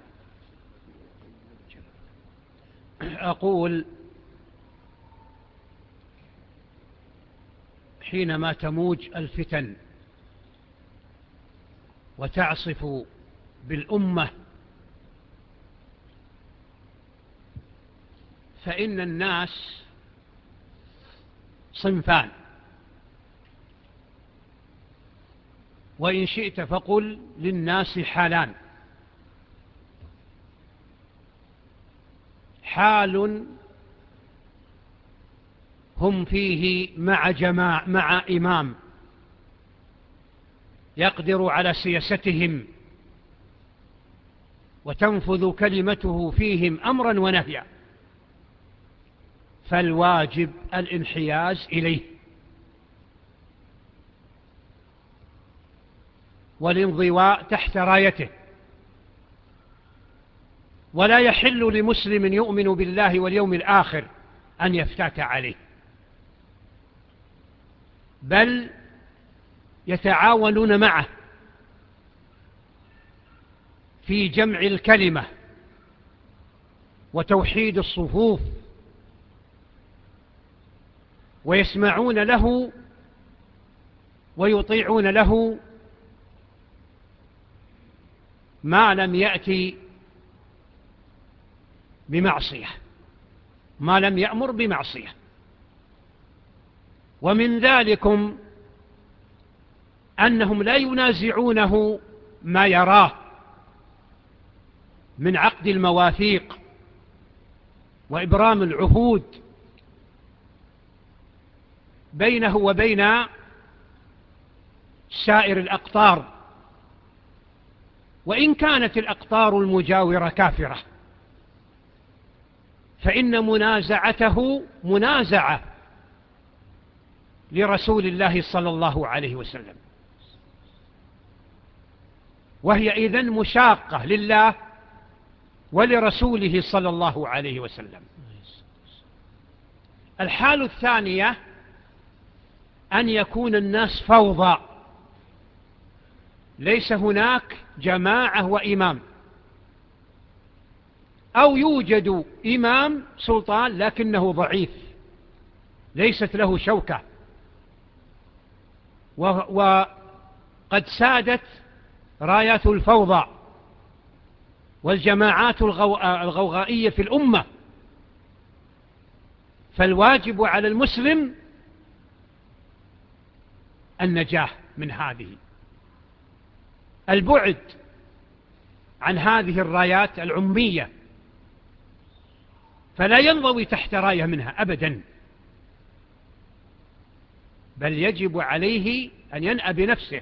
أقول: حينما تموج الفتن وتعصف بالأمة فإن الناس صنفان، وإن شئت فقل للناس حالان: حال هم فيه مع جماعة مع إمام يقدر على سياستهم وتنفذ كلمته فيهم أمرا ونهيا، فالواجب الانحياز إليه والانضواء تحت رايته. ولا يحل لمسلم يؤمن بالله واليوم الآخر أن يفتات عليه، بل يتعاونون معه في جمع الكلمة وتوحيد الصفوف، ويسمعون له ويطيعون له ما لم يأتي بمعصية، ما لم يأمر بمعصية. ومن ذلكم أنهم لا ينازعونه ما يراه من عقد المواثيق وإبرام العهود بينه وبين سائر الأقطار، وإن كانت الأقطار المجاورة كافرة، فإن منازعته منازعة لرسول الله صلى الله عليه وسلم، وهي إذن مشاقة لله ولرسوله صلى الله عليه وسلم. الحال الثانية أن يكون الناس فوضى ليس هناك جماعة وإمام، أو يوجد إمام سلطان لكنه ضعيف ليست له شوكة، وقد سادت رايات الفوضى والجماعات الغوغائية في الأمة. فالواجب على المسلم النجاة من هذه، البعد عن هذه الرايات العمية، فلا ينضوي تحت راية منها أبدا، بل يجب عليه أن ينأى بنفسه.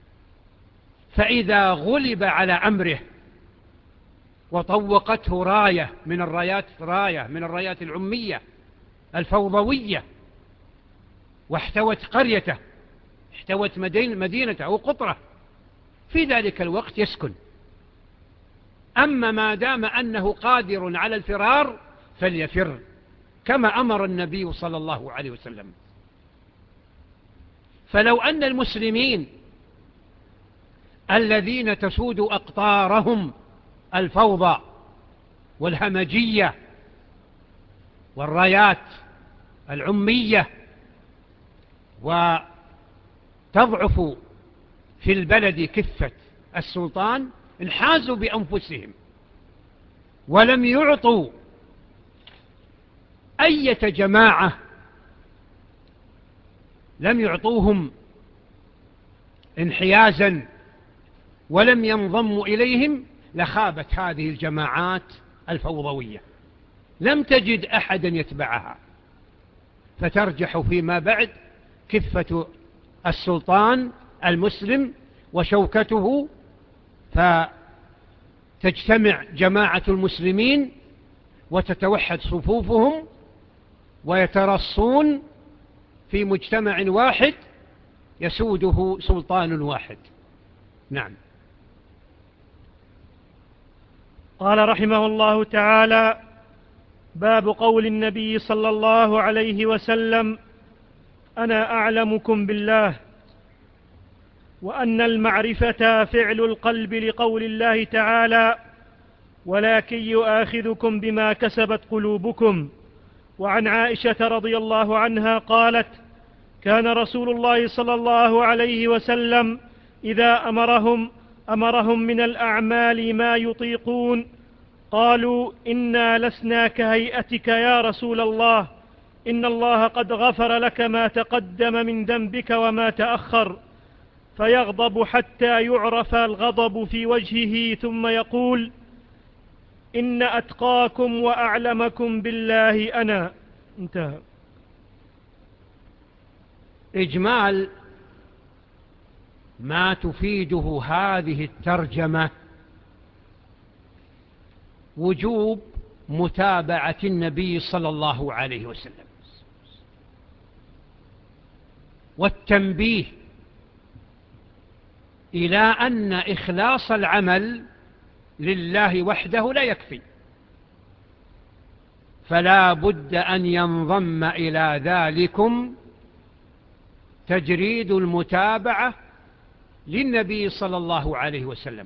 فإذا غلب على أمره وطوقته راية من الرايات راية من الرايات العمية الفوضوية، واحتوت قريته، احتوت مدينته أو قطرة، في ذلك الوقت يسكن. أما ما دام أنه قادر على الفرار فليفر، كما أمر النبي صلى الله عليه وسلم. فلو أن المسلمين الذين تسود أقطارهم الفوضى والهمجية والرايات العمية وتضعف في البلد كفة السلطان، انحازوا بأنفسهم ولم يعطوا أي جماعة، لم يعطوهم انحيازا ولم ينضموا إليهم، لخابت هذه الجماعات الفوضوية، لم تجد أحدا يتبعها، فترجح فيما بعد كفة السلطان المسلم وشوكته، فتجتمع جماعة المسلمين وتتوحد صفوفهم ويترصون في مجتمع واحد يسوده سلطان واحد. نعم. قال رحمه الله تعالى: باب قول النبي صلى الله عليه وسلم: أنا أعلمكم بالله. وأن المعرفة فعل القلب، لقول الله تعالى: ولكن يؤاخذكم بما كسبت قلوبكم. وعن عائشة رضي الله عنها قالت: كان رسول الله صلى الله عليه وسلم إذا أمرهم أمرهم من الأعمال ما يطيقون، قالوا: إنا لسنا كهيئتك يا رسول الله، إن الله قد غفر لك ما تقدم من ذنبك وما تأخر، فيغضب حتى يعرف الغضب في وجهه، ثم يقول: إن أتقاكم وأعلمكم بالله أنا. انتهى. إجمال ما تفيده هذه الترجمة وجوب متابعة النبي صلى الله عليه وسلم، والتنبيه إلى أن إخلاص العمل لله وحده لا يكفي، فلا بد أن ينضم إلى ذلكم تجريد المتابعة للنبي صلى الله عليه وسلم.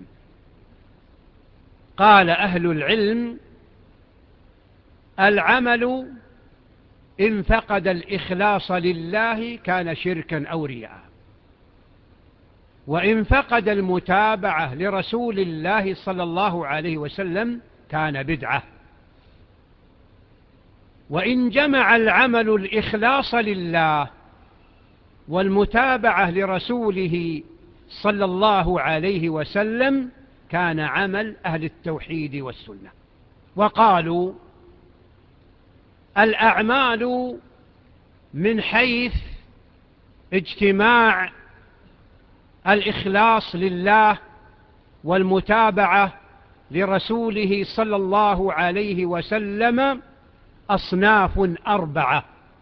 قال أهل العلم: العمل إن فقد الإخلاص لله كان شركا أو رياء، وإن فقد المتابعة لرسول الله صلى الله عليه وسلم كان بدعة. وإن جمع العمل الإخلاص لله والمتابعة لرسوله صلى الله عليه وسلم كان عمل أهل التوحيد والسنة. وقالوا: الأعمال من حيث اجتماع الإخلاص لله والمتابعة لرسوله صلى الله عليه وسلم أصناف أربعة: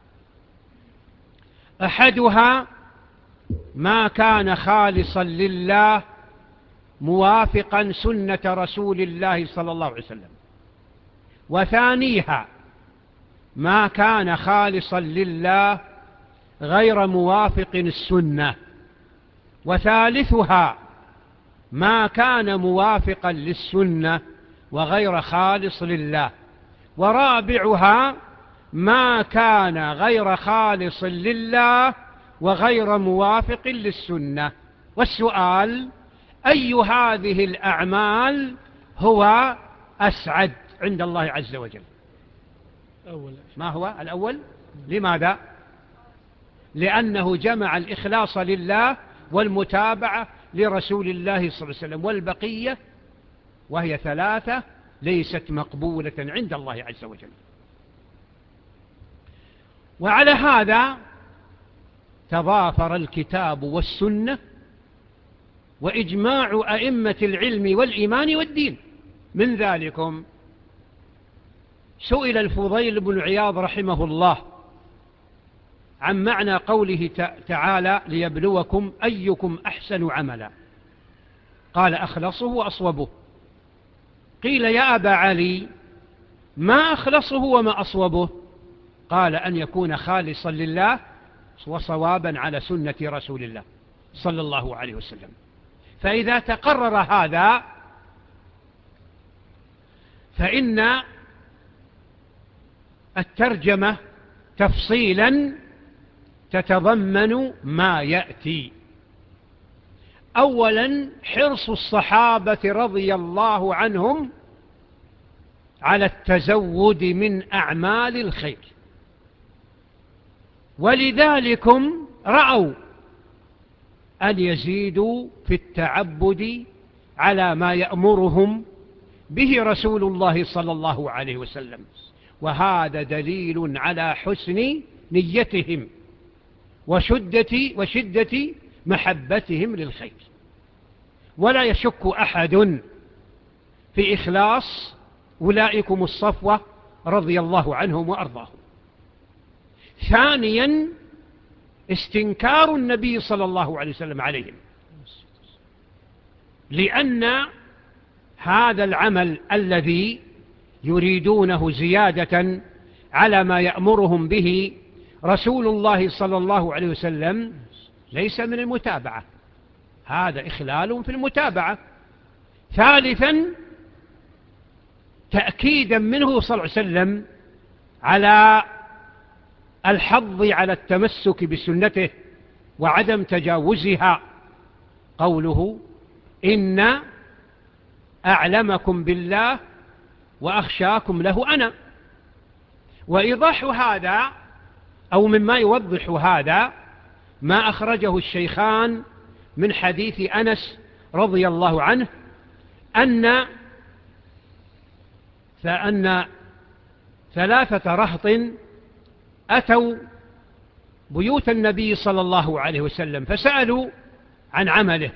أحدها ما كان خالصا لله موافقا سنة رسول الله صلى الله عليه وسلم، وثانيها ما كان خالصا لله غير موافق السنة، وثالثها ما كان موافقا للسنة وغير خالص لله، ورابعها ما كان غير خالص لله وغير موافق للسنة. والسؤال: أي هذه الأعمال هو أسعد عند الله عز وجل؟ ما هو الأول؟ لماذا؟ لأنه جمع الإخلاص لله والمتابعة لرسول الله صلى الله عليه وسلم، والبقية وهي ثلاثة ليست مقبولة عند الله عز وجل. وعلى هذا تضافر الكتاب والسنة وإجماع أئمة العلم والإيمان والدين. من ذلكم سئل الفضيل بن عياض رحمه الله عن معنى قوله تعالى: ليبلوكم أيكم أحسن عملا، قال: أخلصه وأصوبه. قيل: يا أبا علي، ما أخلصه وما أصوبه؟ قال: أن يكون خالصا لله وصوابا على سنة رسول الله صلى الله عليه وسلم. فإذا تقرر هذا فإن الترجمة تفصيلا تتضمن ما يأتي. أولا: حرص الصحابة رضي الله عنهم على التزود من أعمال الخير، ولذلكم رأوا أن يزيدوا في التعبد على ما يأمرهم به رسول الله صلى الله عليه وسلم، وهذا دليل على حسن نيتهم وشدة, وشدة محبتهم للخير. ولا يشك أحد في إخلاص أولئكم الصفوة رضي الله عنهم وأرضاهم. ثانيا: استنكار النبي صلى الله عليه وسلم عليهم، لأن هذا العمل الذي يريدونه زيادة على ما يأمرهم به رسول الله صلى الله عليه وسلم ليس من المتابعة، هذا إخلال في المتابعة. ثالثا: تأكيدا منه صلى الله عليه وسلم على الحظ على التمسك بسنته وعدم تجاوزها، قوله: إن أعلمكم بالله وأخشاكم له أنا. وإيضاح هذا أو مما يوضح هذا ما أخرجه الشيخان من حديث أنس رضي الله عنه أن فأن ثلاثة رهط أتوا بيوت النبي صلى الله عليه وسلم فسألوا عن عمله،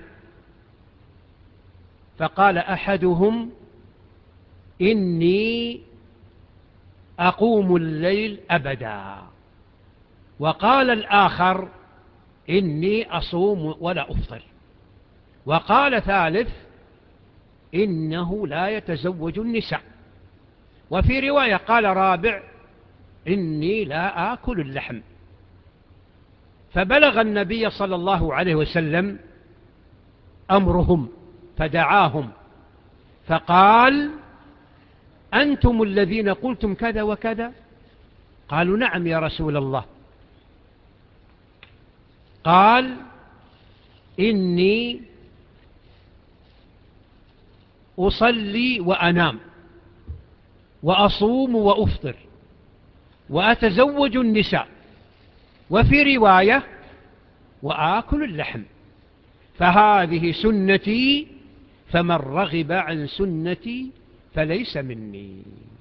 فقال أحدهم: إني أقوم الليل أبدا، وقال الآخر: إني أصوم ولا أفطر، وقال ثالث: إنه لا يتزوج النساء، وفي رواية قال رابع: إني لا آكل اللحم. فبلغ النبي صلى الله عليه وسلم أمرهم فدعاهم فقال: أنتم الذين قلتم كذا وكذا؟ قالوا: نعم يا رسول الله. قال: إني أصلي وأنام وأصوم وأفطر وأتزوج النساء، وفي رواية: وآكل اللحم، فهذه سنتي، فمن رغب عن سنتي فليس مني.